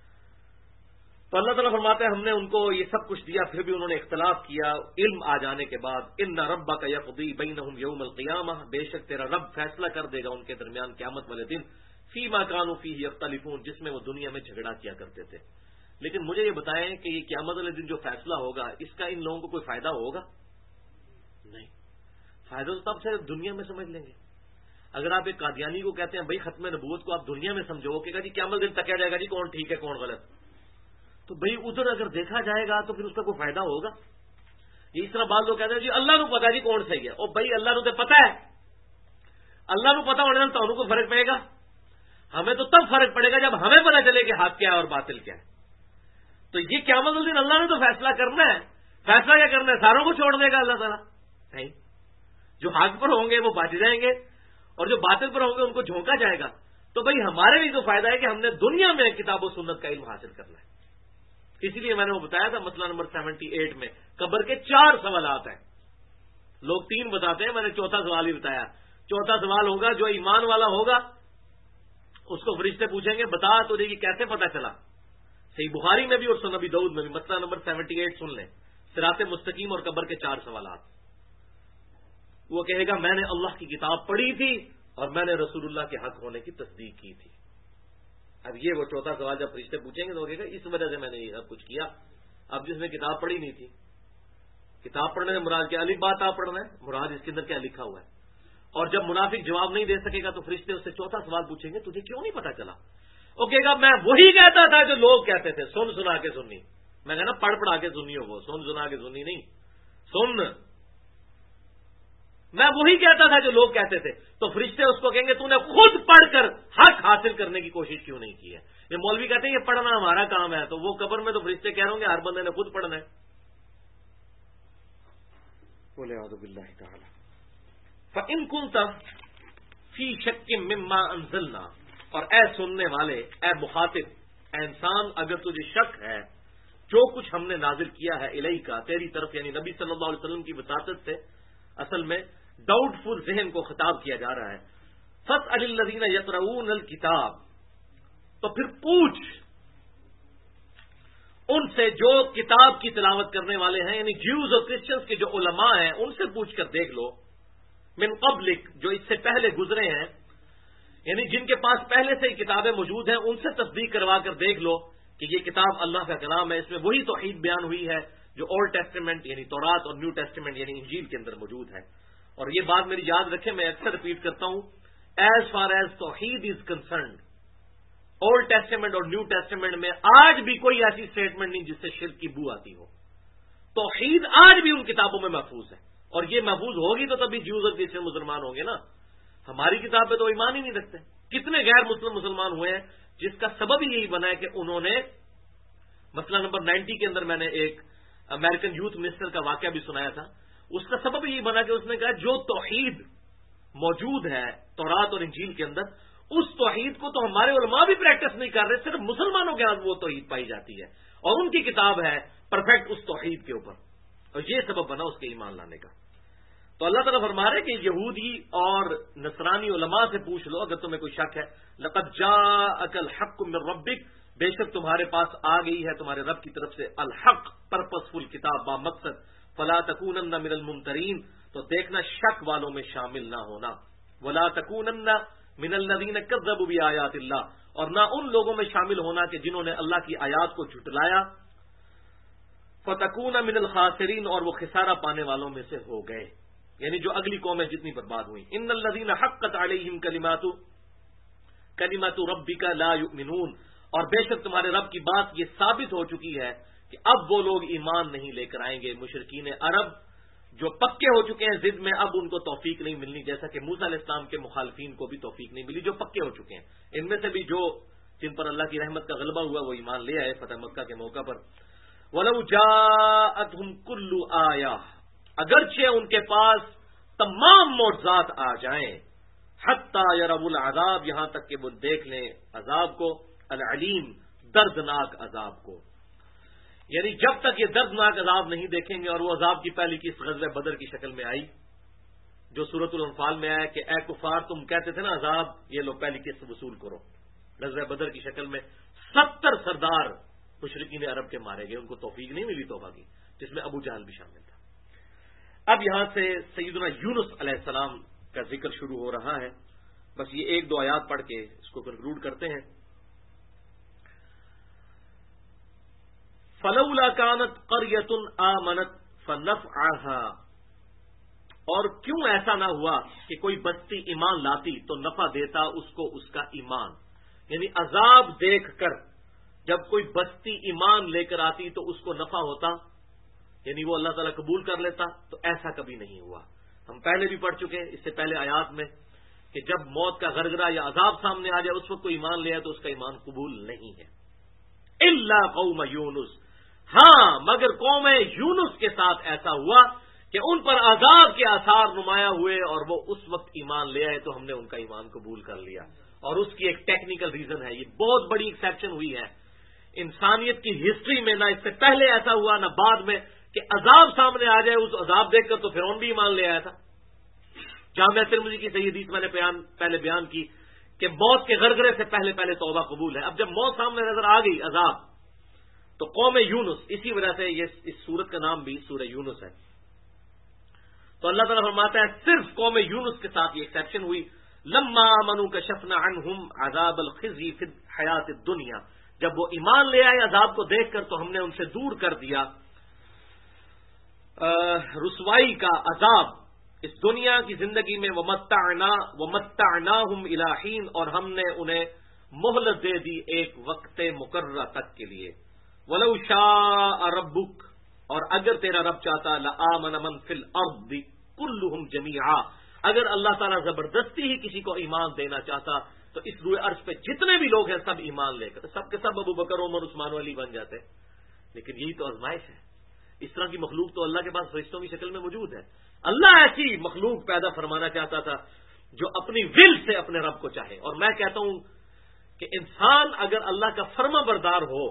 [SPEAKER 1] تو اللہ تعالیٰ فرماتا ہے ہم نے ان کو یہ سب کچھ دیا, پھر بھی انہوں نے اختلاف کیا علم آ جانے کے بعد. ان ربک یقضی بینہم یوم القیامہ, بے شک تیرا رب فیصلہ کر دے گا ان کے درمیان قیامت والے دن, فیما کانوا فیہ یختلفون, جس میں وہ دنیا میں جھگڑا کیا کرتے تھے. لیکن مجھے یہ بتائیں کہ یہ قیامت والے دن جو فیصلہ ہوگا اس کا ان لوگوں کو کوئی فائدہ ہوگا؟ نہیں. فائدہ تو تب سے دنیا میں سمجھ لیں گے. اگر آپ ایک قادیانی کو کہتے ہیں بھائی ختم نبوت کو آپ دنیا میں سمجھو, کہ جی قیامت دن تک کیا جائے گا جی کون ٹھیک ہے کون غلط, تو بھائی ادھر اگر دیکھا جائے گا تو پھر اس کا کوئی فائدہ ہوگا؟ یہ اس طرح بعض لوگ کہتے ہیں جی اللہ کو پتا جی کون صحیح ہے. اور بھائی اللہ تو پتا ہے, اللہ کو پتا ہونے تو کو فرق پڑے گا. ہمیں تو تب فرق پڑے گا جب ہمیں پتا چلے کہ حق کیا ہے اور باطل کیا ہے. تو یہ قیامت الدین اللہ نے تو فیصلہ کرنا ہے. فیصلہ کیا کرنا ہے؟ ساروں کو چھوڑ دے گا اللہ تعالیٰ؟ نہیں. جو حق پر ہوں گے وہ بچ جائیں گے, اور جو باطل پر ہوں گے ان کو جھونکا جائے گا. تو بھائی ہمارے بھی تو فائدہ ہے کہ ہم نے دنیا میں کتاب و سنت کا علم حاصل کرنا ہے. اسی لیے میں نے وہ بتایا تھا مسئلہ نمبر 78 میں قبر کے 4 سوالات ہیں. لوگ 3 بتاتے ہیں, میں نے چوتھا سوال ہی بتایا. چوتھا سوال ہوگا جو ایمان والا ہوگا اس کو فرشتے پوچھیں گے بتا تجھے یہ کیسے پتا چلا. صحیح بخاری میں بھی اور سنن ابی داؤد میں بھی مسئلہ نمبر 78 سن لیں, صراط مستقیم اور قبر کے 4 سوالات. وہ کہے گا میں نے اللہ کی کتاب پڑھی تھی اور میں نے رسول اللہ کے حق ہونے کی تصدیق کی تھی. اب یہ وہ چوتھا سوال جب فرشتے پوچھیں گے تو وہ کہے گا اس وجہ سے میں نے یہ سب کچھ کیا. اب جس نے کتاب پڑھی نہیں تھی, کتاب پڑھنے میں مراد کیا الف با تا پڑھنا ہے, مراد اس کے اندر کیا لکھا ہوا ہے. اور جب منافق جواب نہیں دے سکے گا تو فرشتے اس سے چوتھا سوال پوچھیں گے تجھے کیوں نہیں پتا چلا. وہ کہے گا میں وہی کہتا تھا جو لوگ کہتے تھے, سن سنا کے سننی. میں کہنا پڑھ پڑھا کے سنی ہو, وہ سن سنا کے سننی نہیں, سن. میں وہی کہتا تھا جو لوگ کہتے تھے. تو فرشتے اس کو کہیں گے تو نے خود پڑھ کر حق حاصل کرنے کی کوشش کیوں نہیں کی ہے. یہ مولوی کہتے ہیں یہ پڑھنا ہمارا کام ہے, تو وہ قبر میں تو فرشتے کہہ رہے ہوں گے ہر بندے نے خود پڑھنا ہے. بولے اعوذ باللہ تعالی. فَإِن كُنتَ فِي شَكٍّ مِّمَّا أَنزَلْنَا, اور اے سننے والے, اے مخاطب, اے انسان, اگر تجھے شک ہے جو کچھ ہم نے نازل کیا ہے الیک کا, تیری طرف, یعنی نبی صلی اللہ علیہ وسلم کی وساطت سے. اصل میں ڈاؤٹ فل ذہن کو خطاب کیا جا رہا ہے. فاسأل الذین یقرؤون الکتاب، تو پھر پوچھ ان سے جو کتاب کی تلاوت کرنے والے ہیں، یعنی جیوز اور کرسچنز کے جو علماء ہیں ان سے پوچھ کر دیکھ لو، من قبلک، جو اس سے پہلے گزرے ہیں، یعنی جن کے پاس پہلے سے ہی کتابیں موجود ہیں ان سے تصدیق کروا کر دیکھ لو کہ یہ کتاب اللہ کا کلام ہے، اس میں وہی توحید بیان ہوئی ہے جو اولڈ ٹیسٹیمنٹ یعنی تورات اور نیو ٹیسٹیمنٹ یعنی انجیل کے اندر موجود ہے. اور یہ بات میری یاد رکھیں، میں اکثر ریپیٹ کرتا ہوں، ایز فار ایز توحید از کنسرنڈ، اولڈ ٹیسٹیمنٹ اور نیو ٹیسٹیمنٹ میں آج بھی کوئی ایسی اسٹیٹمنٹ نہیں جس سے شرک کی بو آتی ہو. توحید آج بھی ان کتابوں میں محفوظ ہے، اور یہ محفوظ ہوگی تو تبھی جیوز اور کرسچن مسلمان ہوں گے نا. ہماری کتاب پہ تو ایمان ہی نہیں رکھتے. کتنے غیر مسلم مسلمان ہوئے ہیں جس کا سبب ہی یہی بنا ہے کہ انہوں نے، مسئلہ نمبر 90 کے اندر میں نے ایک امریکن یوتھ منسٹر کا واقعہ بھی سنایا تھا، اس کا سبب یہی بنا کہ اس نے کہا جو توحید موجود ہے تورات اور انجیل کے اندر، اس توحید کو تو ہمارے علماء بھی پریکٹس نہیں کر رہے، صرف مسلمانوں کے ہاں وہ توحید پائی جاتی ہے اور ان کی کتاب ہے پرفیکٹ اس توحید کے اوپر، اور یہ سبب بنا اس کے ایمان لانے کا. تو اللہ تعالیٰ فرما رہے کہ یہودی اور نصرانی علماء سے پوچھ لو اگر تمہیں کوئی شک ہے. لقد جاءک الحق من ربک، بے شک تمہارے پاس آ گئی ہے تمہارے رب کی طرف سے الحق، پرپسفل کتاب با مقصد. فلا تکونن من الممترین، تو دیکھنا شک والوں میں شامل نہ ہونا. ولا تکونن من الذین کذبوا بآیات اللہ، اور نہ ان لوگوں میں شامل ہونا کہ جنہوں نے اللہ کی آیات کو جھٹلایا. فتکون من الخاسرین، اور وہ خسارہ پانے والوں میں سے ہو گئے، یعنی جو اگلی قومیں جتنی برباد ہوئی. ان الذین حقت علیہم کلمات ربک لا یؤمنون، اور بے شک تمہارے رب کی بات یہ ثابت ہو چکی ہے کہ اب وہ لوگ ایمان نہیں لے کر آئیں گے. مشرکین عرب جو پکے ہو چکے ہیں ضد میں، اب ان کو توفیق نہیں ملنی، جیسا کہ موسیٰ علیہ السلام کے مخالفین کو بھی توفیق نہیں ملی جو پکے ہو چکے ہیں. ان میں سے بھی جو جن پر اللہ کی رحمت کا غلبہ ہوا وہ ایمان لے آئے فتح مکہ کے موقع پر. وَلَوْ جَاءَتْهُمْ كُلُّ آیَةٍ، اگرچہ ان کے پاس تمام معجزات آ جائیں، حتی یروا العذاب، یہاں تک کہ وہ دیکھ لیں عذاب کو، العلیم، دردناک عذاب کو. یعنی جب تک یہ دردناک عذاب نہیں دیکھیں گے، اور وہ عذاب کی پہلی قسط غزوہ بدر کی شکل میں آئی جو سورۃ الانفال میں آیا کہ اے کفار تم کہتے تھے نا عذاب، یہ لو پہلی قسط وصول کرو. غزوہ بدر کی شکل میں 70 سردار مشرکین عرب کے مارے گئے، ان کو توفیق نہیں ملی توبہ کی، جس میں ابو جہل بھی شامل تھا. اب یہاں سے سیدنا یونس علیہ السلام کا ذکر شروع ہو رہا ہے. بس یہ 1-2 آیات پڑھ کے اس کو کنکلوڈ کرتے ہیں. فلولا كانت قرية آمنت فنفعها، اور کیوں ایسا نہ ہوا کہ کوئی بستی ایمان لاتی تو نفع دیتا اس کو اس کا ایمان. یعنی عذاب دیکھ کر جب کوئی بستی ایمان لے کر آتی تو اس کو نفع ہوتا، یعنی وہ اللہ تعالیٰ قبول کر لیتا. تو ایسا کبھی نہیں ہوا. ہم پہلے بھی پڑھ چکے ہیں اس سے پہلے آیات میں کہ جب موت کا غرغرہ یا عذاب سامنے آ جائے اس وقت کوئی ایمان لے آئے تو اس کا ایمان قبول نہیں ہے. الا قوم یونس، ہاں مگر قوم یونس کے ساتھ ایسا ہوا کہ ان پر عذاب کے آثار نمایاں ہوئے اور وہ اس وقت ایمان لے آئے تو ہم نے ان کا ایمان قبول کر لیا. اور اس کی ایک ٹیکنیکل ریزن ہے، یہ بہت بڑی ایکسیپشن ہوئی ہے انسانیت کی ہسٹری میں، نہ اس سے پہلے ایسا ہوا نہ بعد میں کہ عذاب سامنے آ جائے. اس عذاب دیکھ کر تو فرعون بھی ایمان لے آیا تھا. جامعہ ترمذی کی صحیح حدیث میں نے پہلے بیان کی کہ موت کے غرغرے سے پہلے توبہ قبول ہے. اب جب موت سامنے نظر آ گئی عذاب، تو قوم یونس، اسی وجہ سے یہ اس سورت کا نام بھی سورہ یونس ہے. تو اللہ تعالیٰ فرماتا ہے صرف قوم یونس کے ساتھ یہ ایکسیپشن ہوئی. لما آمنوا کشفنا عنہم عذاب الخزی فی الحیات الدنیا، جب وہ ایمان لے آئے عذاب کو دیکھ کر تو ہم نے ان سے دور کر دیا رسوائی کا عذاب اس دنیا کی زندگی میں. ومتعناہم الی حین، اور ہم نے انہیں مہلت دے دی ایک وقت مقررہ تک کے لیے. ولو شاء ربک، اور اگر تیرا رب چاہتا، لآمن من فی الارض کلہم جمیعا، اگر اللہ تعالیٰ زبردستی ہی کسی کو ایمان دینا چاہتا تو اس روئے عرض پہ جتنے بھی لوگ ہیں سب ایمان لے کر، سب کے سب ابو بکر عمر عثمان علی بن جاتے. لیکن یہی تو آزمائش ہے. اس طرح کی مخلوق تو اللہ کے پاس فرشتوں کی شکل میں موجود ہے. اللہ ایسی مخلوق پیدا فرمانا چاہتا تھا جو اپنی ول سے اپنے رب کو چاہے. اور میں کہتا ہوں کہ انسان اگر اللہ کا فرما بردار ہو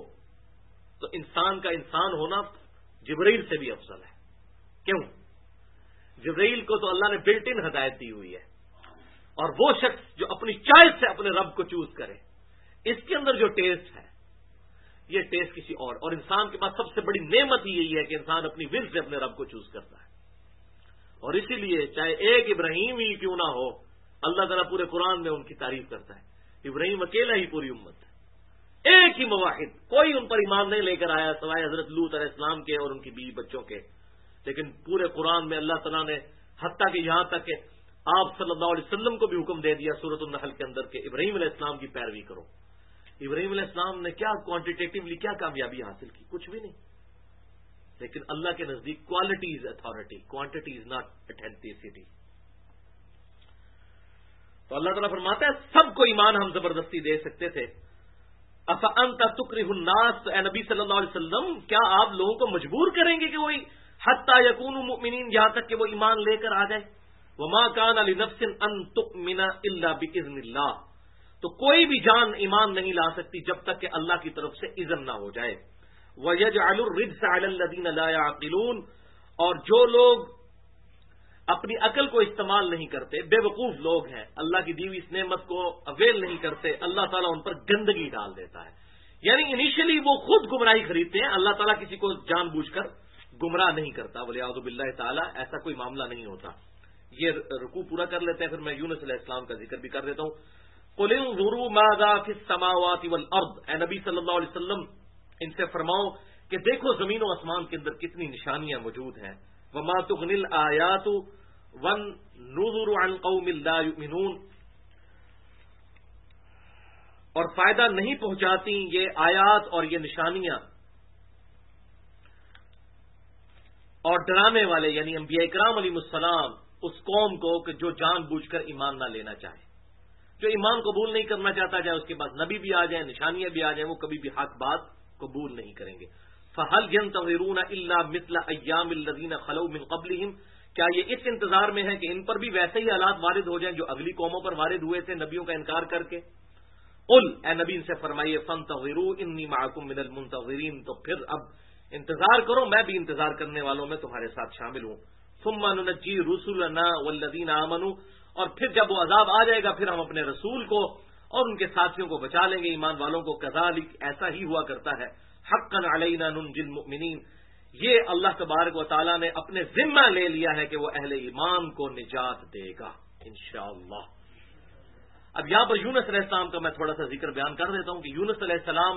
[SPEAKER 1] تو انسان کا انسان ہونا جبرائیل سے بھی افضل ہے. کیوں؟ جبرائیل کو تو اللہ نے بلٹ ان ہدایت دی ہوئی ہے، اور وہ شخص جو اپنی چوائس سے اپنے رب کو چوز کرے، اس کے اندر جو ٹیسٹ ہے یہ ٹیسٹ کسی اور انسان کے پاس سب سے بڑی نعمت ہی یہی ہے کہ انسان اپنی ول سے اپنے رب کو چوز کرتا ہے. اور اسی لیے چاہے ایک ابراہیم ہی کیوں نہ ہو، اللہ تعالیٰ پورے قرآن میں ان کی تعریف کرتا ہے. ابراہیم اکیلا ہی پوری امت ہے، ایک ہی مواحد، کوئی ان پر ایمان نہیں لے کر آیا سوائے حضرت لوط علیہ السلام کے اور ان کی بیوی بچوں کے. لیکن پورے قرآن میں اللہ تعالیٰ نے حتیٰ کہ یہاں تک کہ آپ صلی اللہ علیہ وسلم کو بھی حکم دے دیا سورۃ النحل کے اندر کہ ابراہیم علیہ السلام کی پیروی کرو. ابراہیم علیہ السلام نے کیا کوانٹیٹیولی کیا کامیابی حاصل کی؟ کچھ بھی نہیں. لیکن اللہ کے نزدیک quality is authority, quantity is not authenticity. تو اللہ تعالیٰ فرماتا ہے سب کو ایمان ہم زبردستی دے سکتے تھے. افانت تکرہ الناس، اے نبی صلی اللہ علیہ وسلم کیا آپ لوگوں کو مجبور کریں گے کہ وہی حتی یکونوا مؤمنین، یہاں تک کہ وہ ایمان لے کر آ جائے. وما کان لنفس ان تؤمن الا باذن اللہ، تو کوئی بھی جان ایمان نہیں لا سکتی جب تک کہ اللہ کی طرف سے اذن نہ ہو جائے. وَيَجْعَلُ الرِّجْسَ عَلَى الَّذِينَ لَا يَعْقِلُونَ، اور جو لوگ اپنی عقل کو استعمال نہیں کرتے، بے وقوف لوگ ہیں، اللہ کی دی ہوئی اس نعمت کو اویل نہیں کرتے، اللہ تعالیٰ ان پر گندگی ڈال دیتا ہے. یعنی انیشلی وہ خود گمراہی خریدتے ہیں، اللہ تعالیٰ کسی کو جان بوجھ کر گمراہ نہیں کرتا. وَلِعَوْذُ بِاللَّهِ تعالیٰ ایسا کوئی معاملہ نہیں ہوتا. یہ رکوع پورا کر لیتے ہیں، پھر میں یونس علیہ السلام کا ذکر بھی کر دیتا ہوں. قُلِ انظُرُوا مَاذَا فِي السَّمَاوَاتِ وَالْأَرْضِ، اے نبی صلی اللہ علیہ وسلم ان سے فرماؤ کہ دیکھو زمین و آسمان کے اندر کتنی نشانیاں موجود ہیں. وَمَا تُغْنِي الْآيَاتُ وَالنُّذُرُ عَنْ قَوْمٍ لَا يُؤْمِنُونَ، اور فائدہ نہیں پہنچاتی یہ آیات اور یہ نشانیاں اور ڈرانے والے یعنی انبیاء اکرام علیہ السلام اس قوم کو کہ جو جان بوجھ کر ایمان نہ لینا چاہے، جو ایمان قبول نہیں کرنا چاہتا، چاہے اس کے بعد نبی بھی آ جائیں، نشانیاں بھی آ جائیں، وہ کبھی بھی حق بات قبول نہیں کریں گے. فَهَلْ يَنْتَظِرُونَ إِلَّا مِثْلَ أَيَّامِ الَّذِينَ خَلَوْا مِنْ قَبْلِهِمْ، کیا یہ اس انتظار میں ہے کہ ان پر بھی ویسے ہی حالات وارد ہو جائیں جو اگلی قوموں پر وارد ہوئے تھے نبیوں کا انکار کر کے. قل، اے نبی ان سے فرمائیے فَانْتَظِرُوا إِنِّي مَعَكُمْ مِنَ الْمُنْتَظِرِينَ، تو پھر اب انتظار کرو، میں بھی انتظار کرنے والوں میں تمہارے ساتھ شامل ہوں. ثُمَّ نُنَجِّي رُسُلَنَا وَالَّذِينَ آمَنُوا، اور پھر جب وہ عذاب آ جائے گا پھر ہم اپنے رسول کو اور ان کے ساتھیوں کو بچا لیں گے، ایمان والوں کو. کذالک، ایسا ہی ہوا کرتا ہے. حقا علینا ننجی المؤمنین، یہ اللہ تبارک و تعالیٰ نے اپنے ذمہ لے لیا ہے کہ وہ اہل ایمان کو نجات دے گا انشاءاللہ. اب یہاں پر یونس علیہ السلام کا میں تھوڑا سا ذکر بیان کر دیتا ہوں کہ یونس علیہ السلام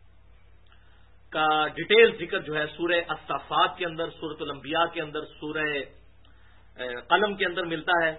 [SPEAKER 1] کا ڈیٹیل ذکر جو ہے سورہ الصافات کے اندر، سورۃ الانبیاء کے اندر، سورہ قلم کے اندر ملتا ہے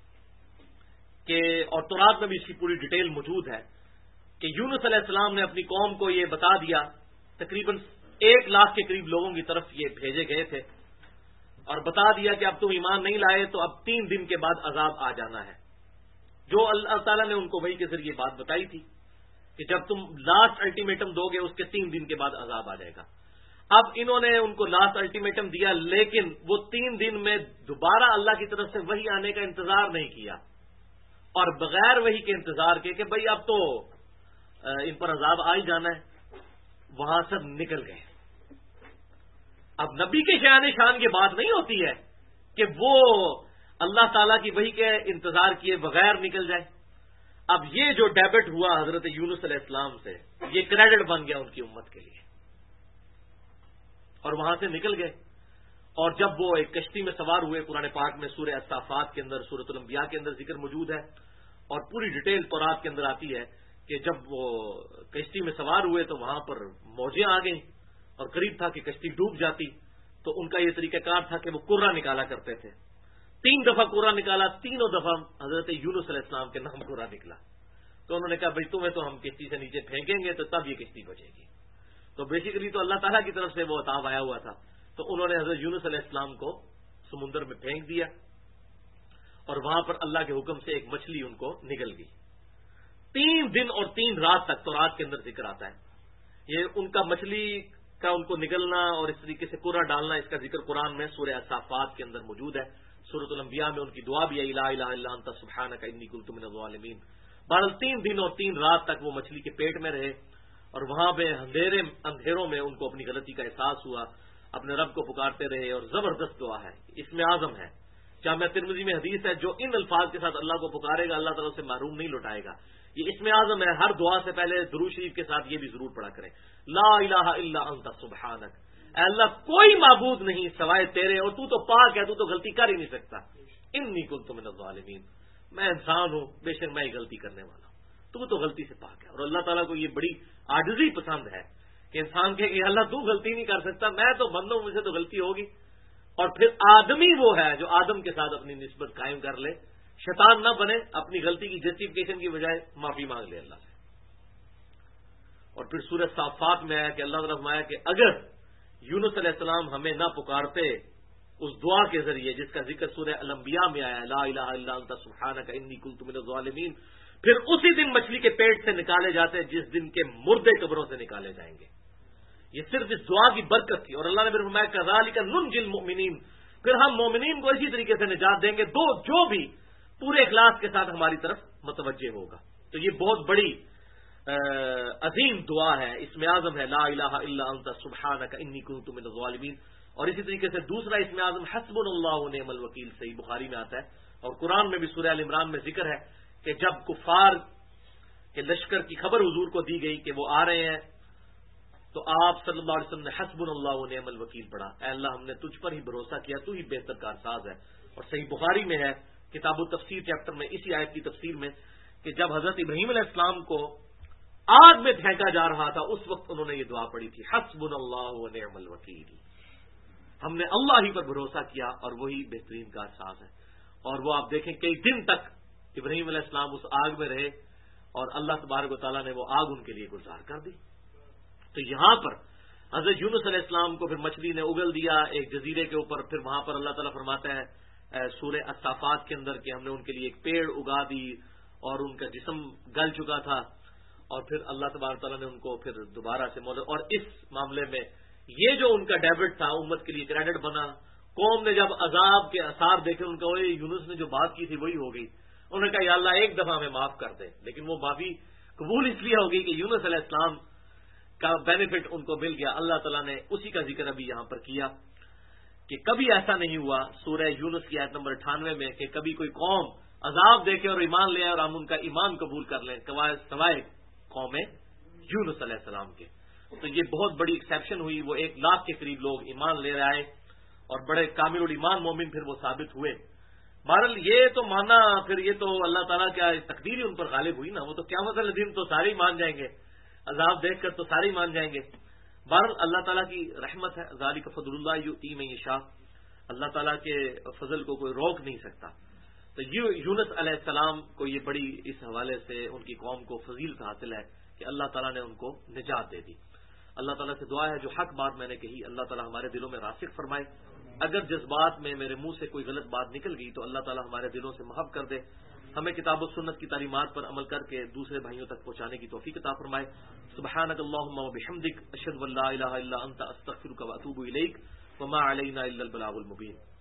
[SPEAKER 1] کہ اور تورات میں بھی اس کی پوری ڈیٹیل موجود ہے کہ یونس علیہ السلام نے اپنی قوم کو یہ بتا دیا، تقریباً 1 لاکھ کے قریب لوگوں کی طرف یہ بھیجے گئے تھے، اور بتا دیا کہ اب تم ایمان نہیں لائے تو اب 3 دن کے بعد عذاب آ جانا ہے، جو اللہ تعالیٰ نے ان کو وحی کے ذریعے بات بتائی تھی کہ جب تم لاسٹ الٹیمیٹم دو گے اس کے 3 دن کے بعد عذاب آ جائے گا. اب انہوں نے ان کو لاسٹ الٹیمیٹم دیا، لیکن وہ 3 دن میں دوبارہ اللہ کی طرف سے وحی آنے کا انتظار نہیں کیا، اور بغیر وحی کے انتظار کے کہ بھئی اب تو ان پر عذاب آ ہی جانا ہے، وہاں سے نکل گئے. اب نبی کے شان کی بات نہیں ہوتی ہے کہ وہ اللہ تعالیٰ کی وحی کے انتظار کیے بغیر نکل جائے. اب یہ جو ڈیبٹ ہوا حضرت یونس علیہ السلام سے، یہ کریڈٹ بن گیا ان کی امت کے لیے، اور وہاں سے نکل گئے. اور جب وہ ایک کشتی میں سوار ہوئے، قرآن پاک میں سورہ الصافات کے اندر، سورۃ الانبیاء کے اندر ذکر موجود ہے، اور پوری ڈیٹیل تورات کے اندر آتی ہے کہ جب وہ کشتی میں سوار ہوئے تو وہاں پر موجیں آ گئیں اور قریب تھا کہ کشتی ڈوب جاتی. تو ان کا یہ طریقہ کار تھا کہ وہ قرہ نکالا کرتے تھے. 3 دفعہ قرہ نکالا، تینوں دفعہ حضرت یونس علیہ السلام کے نام قرہ نکلا. تو انہوں نے کہا بھائی تمہیں تو ہم کشتی سے نیچے پھینکیں گے تو تب یہ کشتی بچے گی. تو بیسیکلی تو اللہ تعالیٰ کی طرف سے وہ عطاب آیا ہوا تھا. تو انہوں نے حضرت یونس علیہ السلام کو سمندر میں پھینک دیا، اور وہاں پر اللہ کے حکم سے ایک مچھلی ان کو نگل گئی. 3 دن اور 3 رات تک تورات کے اندر ذکر آتا ہے. یہ ان کا مچھلی کا ان کو نگلنا اور اس طریقے سے قرہ ڈالنا، اس کا ذکر قرآن میں سورہ الصافات کے اندر موجود ہے. سورۃ الانبیاء میں ان کی دعا بھی ہے، لا الہ الا انت سبحانک انی کنت من الظالمین. بہرحال 3 دن اور 3 رات تک وہ مچھلی کے پیٹ میں رہے، اور وہاں پہ اندھیروں میں ان کو اپنی غلطی کا احساس ہوا، اپنے رب کو پکارتے رہے، اور زبردست دعا ہے، اس میں اعظم ہے. جامع ترمذی میں حدیث ہے، جو ان الفاظ کے ساتھ اللہ کو پکارے گا اللہ تعالیٰ اسے محروم نہیں لوٹائے گا. یہ اسم اعظم ہے. ہر دعا سے پہلے درود شریف کے ساتھ یہ بھی ضرور پڑھا کریں، لا الہ الا انت سبحانک. اے اللہ کوئی معبود نہیں سوائے تیرے، اور تو پاک ہے، تو غلطی کر ہی نہیں سکتا. انی کنت من الظالمین، میں انسان ہوں، بے شک میں غلطی کرنے والا ہوں، تو غلطی سے پاک ہے. اور اللہ تعالیٰ کو یہ بڑی عاجزی پسند ہے کہ انسان کہ اللہ تو غلطی نہیں کر سکتا، میں تو بندوں مجھ سے تو غلطی ہوگی. اور پھر آدمی وہ ہے جو آدم کے ساتھ اپنی نسبت قائم کر لے، شیطان نہ بنے، اپنی غلطی کی جسٹیفیکیشن کی بجائے معافی مانگ لے اللہ سے. اور پھر سورہ صافات میں آیا کہ اللہ تعالیٰ فرمایا کہ اگر یونس علیہ السلام ہمیں نہ پکارتے اس دعا کے ذریعے جس کا ذکر سورہ الانبیاء میں آیا، لا الہ الا انت سبحانک انی کنت من الظالمین، پھر اسی دن مچھلی کے پیٹ سے نکالے جاتے جس دن کے مردے قبروں سے نکالے جائیں گے. یہ صرف اس دعا کی برکت تھی. اور اللہ نے پھر فرمایا کذالک ننجی المؤمنین، پھر ہم مومنین کو اسی طریقے سے نجات دیں گے جو بھی پورے اخلاص کے ساتھ ہماری طرف متوجہ ہوگا. تو یہ بہت بڑی عظیم دعا ہے، اسم اعظم ہے لا الہ الا انت سبحانک انی کنت من الظالمین. اور اسی طریقے سے دوسرا اسم اعظم حسبنا اللہ ونعم الوکیل صحیح بخاری میں آتا ہے. اور قرآن میں بھی سورہ ال عمران میں ذکر ہے کہ جب کفار کے لشکر کی خبر حضور کو دی گئی کہ وہ آ رہے ہیں تو آپ صلی اللہ علیہ وسلم نے حسبنا اللہ ونعم الوکیل پڑھا، اے اللہ ہم نے تجھ پر ہی بھروسہ کیا، تو ہی بہتر کارساز ہے. اور صحیح بخاری میں ہے کتاب التفسیر چیپٹر میں اسی آیت کی تفسیر میں کہ جب حضرت ابراہیم علیہ السلام کو آگ میں پھینکا جا رہا تھا اس وقت انہوں نے یہ دعا پڑھی تھی، حسبنا اللہ ونعم الوکیل. ہم نے اللہ ہی پر بھروسہ کیا اور وہی بہترین کارساز ہے. اور وہ آپ دیکھیں کئی دن تک ابراہیم علیہ السلام اس آگ میں رہے اور اللہ تبارک و تعالیٰ نے وہ آگ ان کے لیے گلزار کر دی. تو یہاں پر حضرت یونس علیہ السلام کو پھر مچھلی نے اگل دیا ایک جزیرے کے اوپر. پھر وہاں پر اللہ تعالیٰ فرماتا ہے سورہ الصافات کے اندر کہ ہم نے ان کے لیے ایک پیڑ اگا دی اور ان کا جسم گل چکا تھا. اور پھر اللہ تبارک تعالیٰ نے ان کو پھر دوبارہ سے موجود. اور اس معاملے میں یہ جو ان کا ڈیبٹ تھا امت کے لیے کریڈٹ بنا. قوم نے جب عذاب کے آثار دیکھے ان کا یونس نے جو بات کی تھی وہی ہو گئی. انہوں نے کہا یا اللہ ایک دفعہ ہمیں معاف کر دے. لیکن وہ معافی قبول اس لیے ہو گئی کہ یونس علیہ السلام کا بینیفٹ ان کو مل گیا. اللہ تعالیٰ نے اسی کا ذکر ابھی یہاں پر کیا کہ کبھی ایسا نہیں ہوا سورہ یونس کی آیت نمبر 98 میں کہ کبھی کوئی قوم عذاب دیکھے اور ایمان لے اور ہم ان کا ایمان قبول کر لیں سوائے قوم یونس علیہ السلام کے. تو یہ بہت بڑی ایکسیپشن ہوئی. وہ 1 لاکھ کے قریب لوگ ایمان لے آئے اور بڑے کامل الایمان مومن پھر وہ ثابت ہوئے. بہرحال یہ تو مانا پھر یہ تو اللہ تعالیٰ کیا تقدیر ہی ان پر غالب ہوئی نا. وہ تو قیامت والے دن تو سارے ہی مان جائیں گے، عذاب دیکھ کر تو سارے ہی مان جائیں گے. بہرحال اللہ تعالیٰ کی رحمت ہے. ذالک فضل اللہ یؤتی من یشاء، اللہ تعالیٰ کے فضل کو کوئی روک نہیں سکتا. تو یونس علیہ السلام کو یہ بڑی اس حوالے سے ان کی قوم کو فضیلت حاصل ہے کہ اللہ تعالیٰ نے ان کو نجات دے دی. اللہ تعالیٰ سے دعا ہے جو حق بات میں نے کہی اللہ تعالیٰ ہمارے دلوں میں راسخ فرمائے. اگر جذبات میں میرے منہ سے کوئی غلط بات نکل گئی تو اللہ تعالیٰ ہمارے دلوں سے محو کر دے. ہمیں کتاب و سنت کی تعلیمات پر عمل کر کے دوسرے بھائیوں تک پہنچانے کی توفیق عطا فرمائے. سبحانک اللہم و بحمدک اشہد ان لا الہ الا انت استغفرک و اتوب الیک وما علینا الا البلاغ المبین.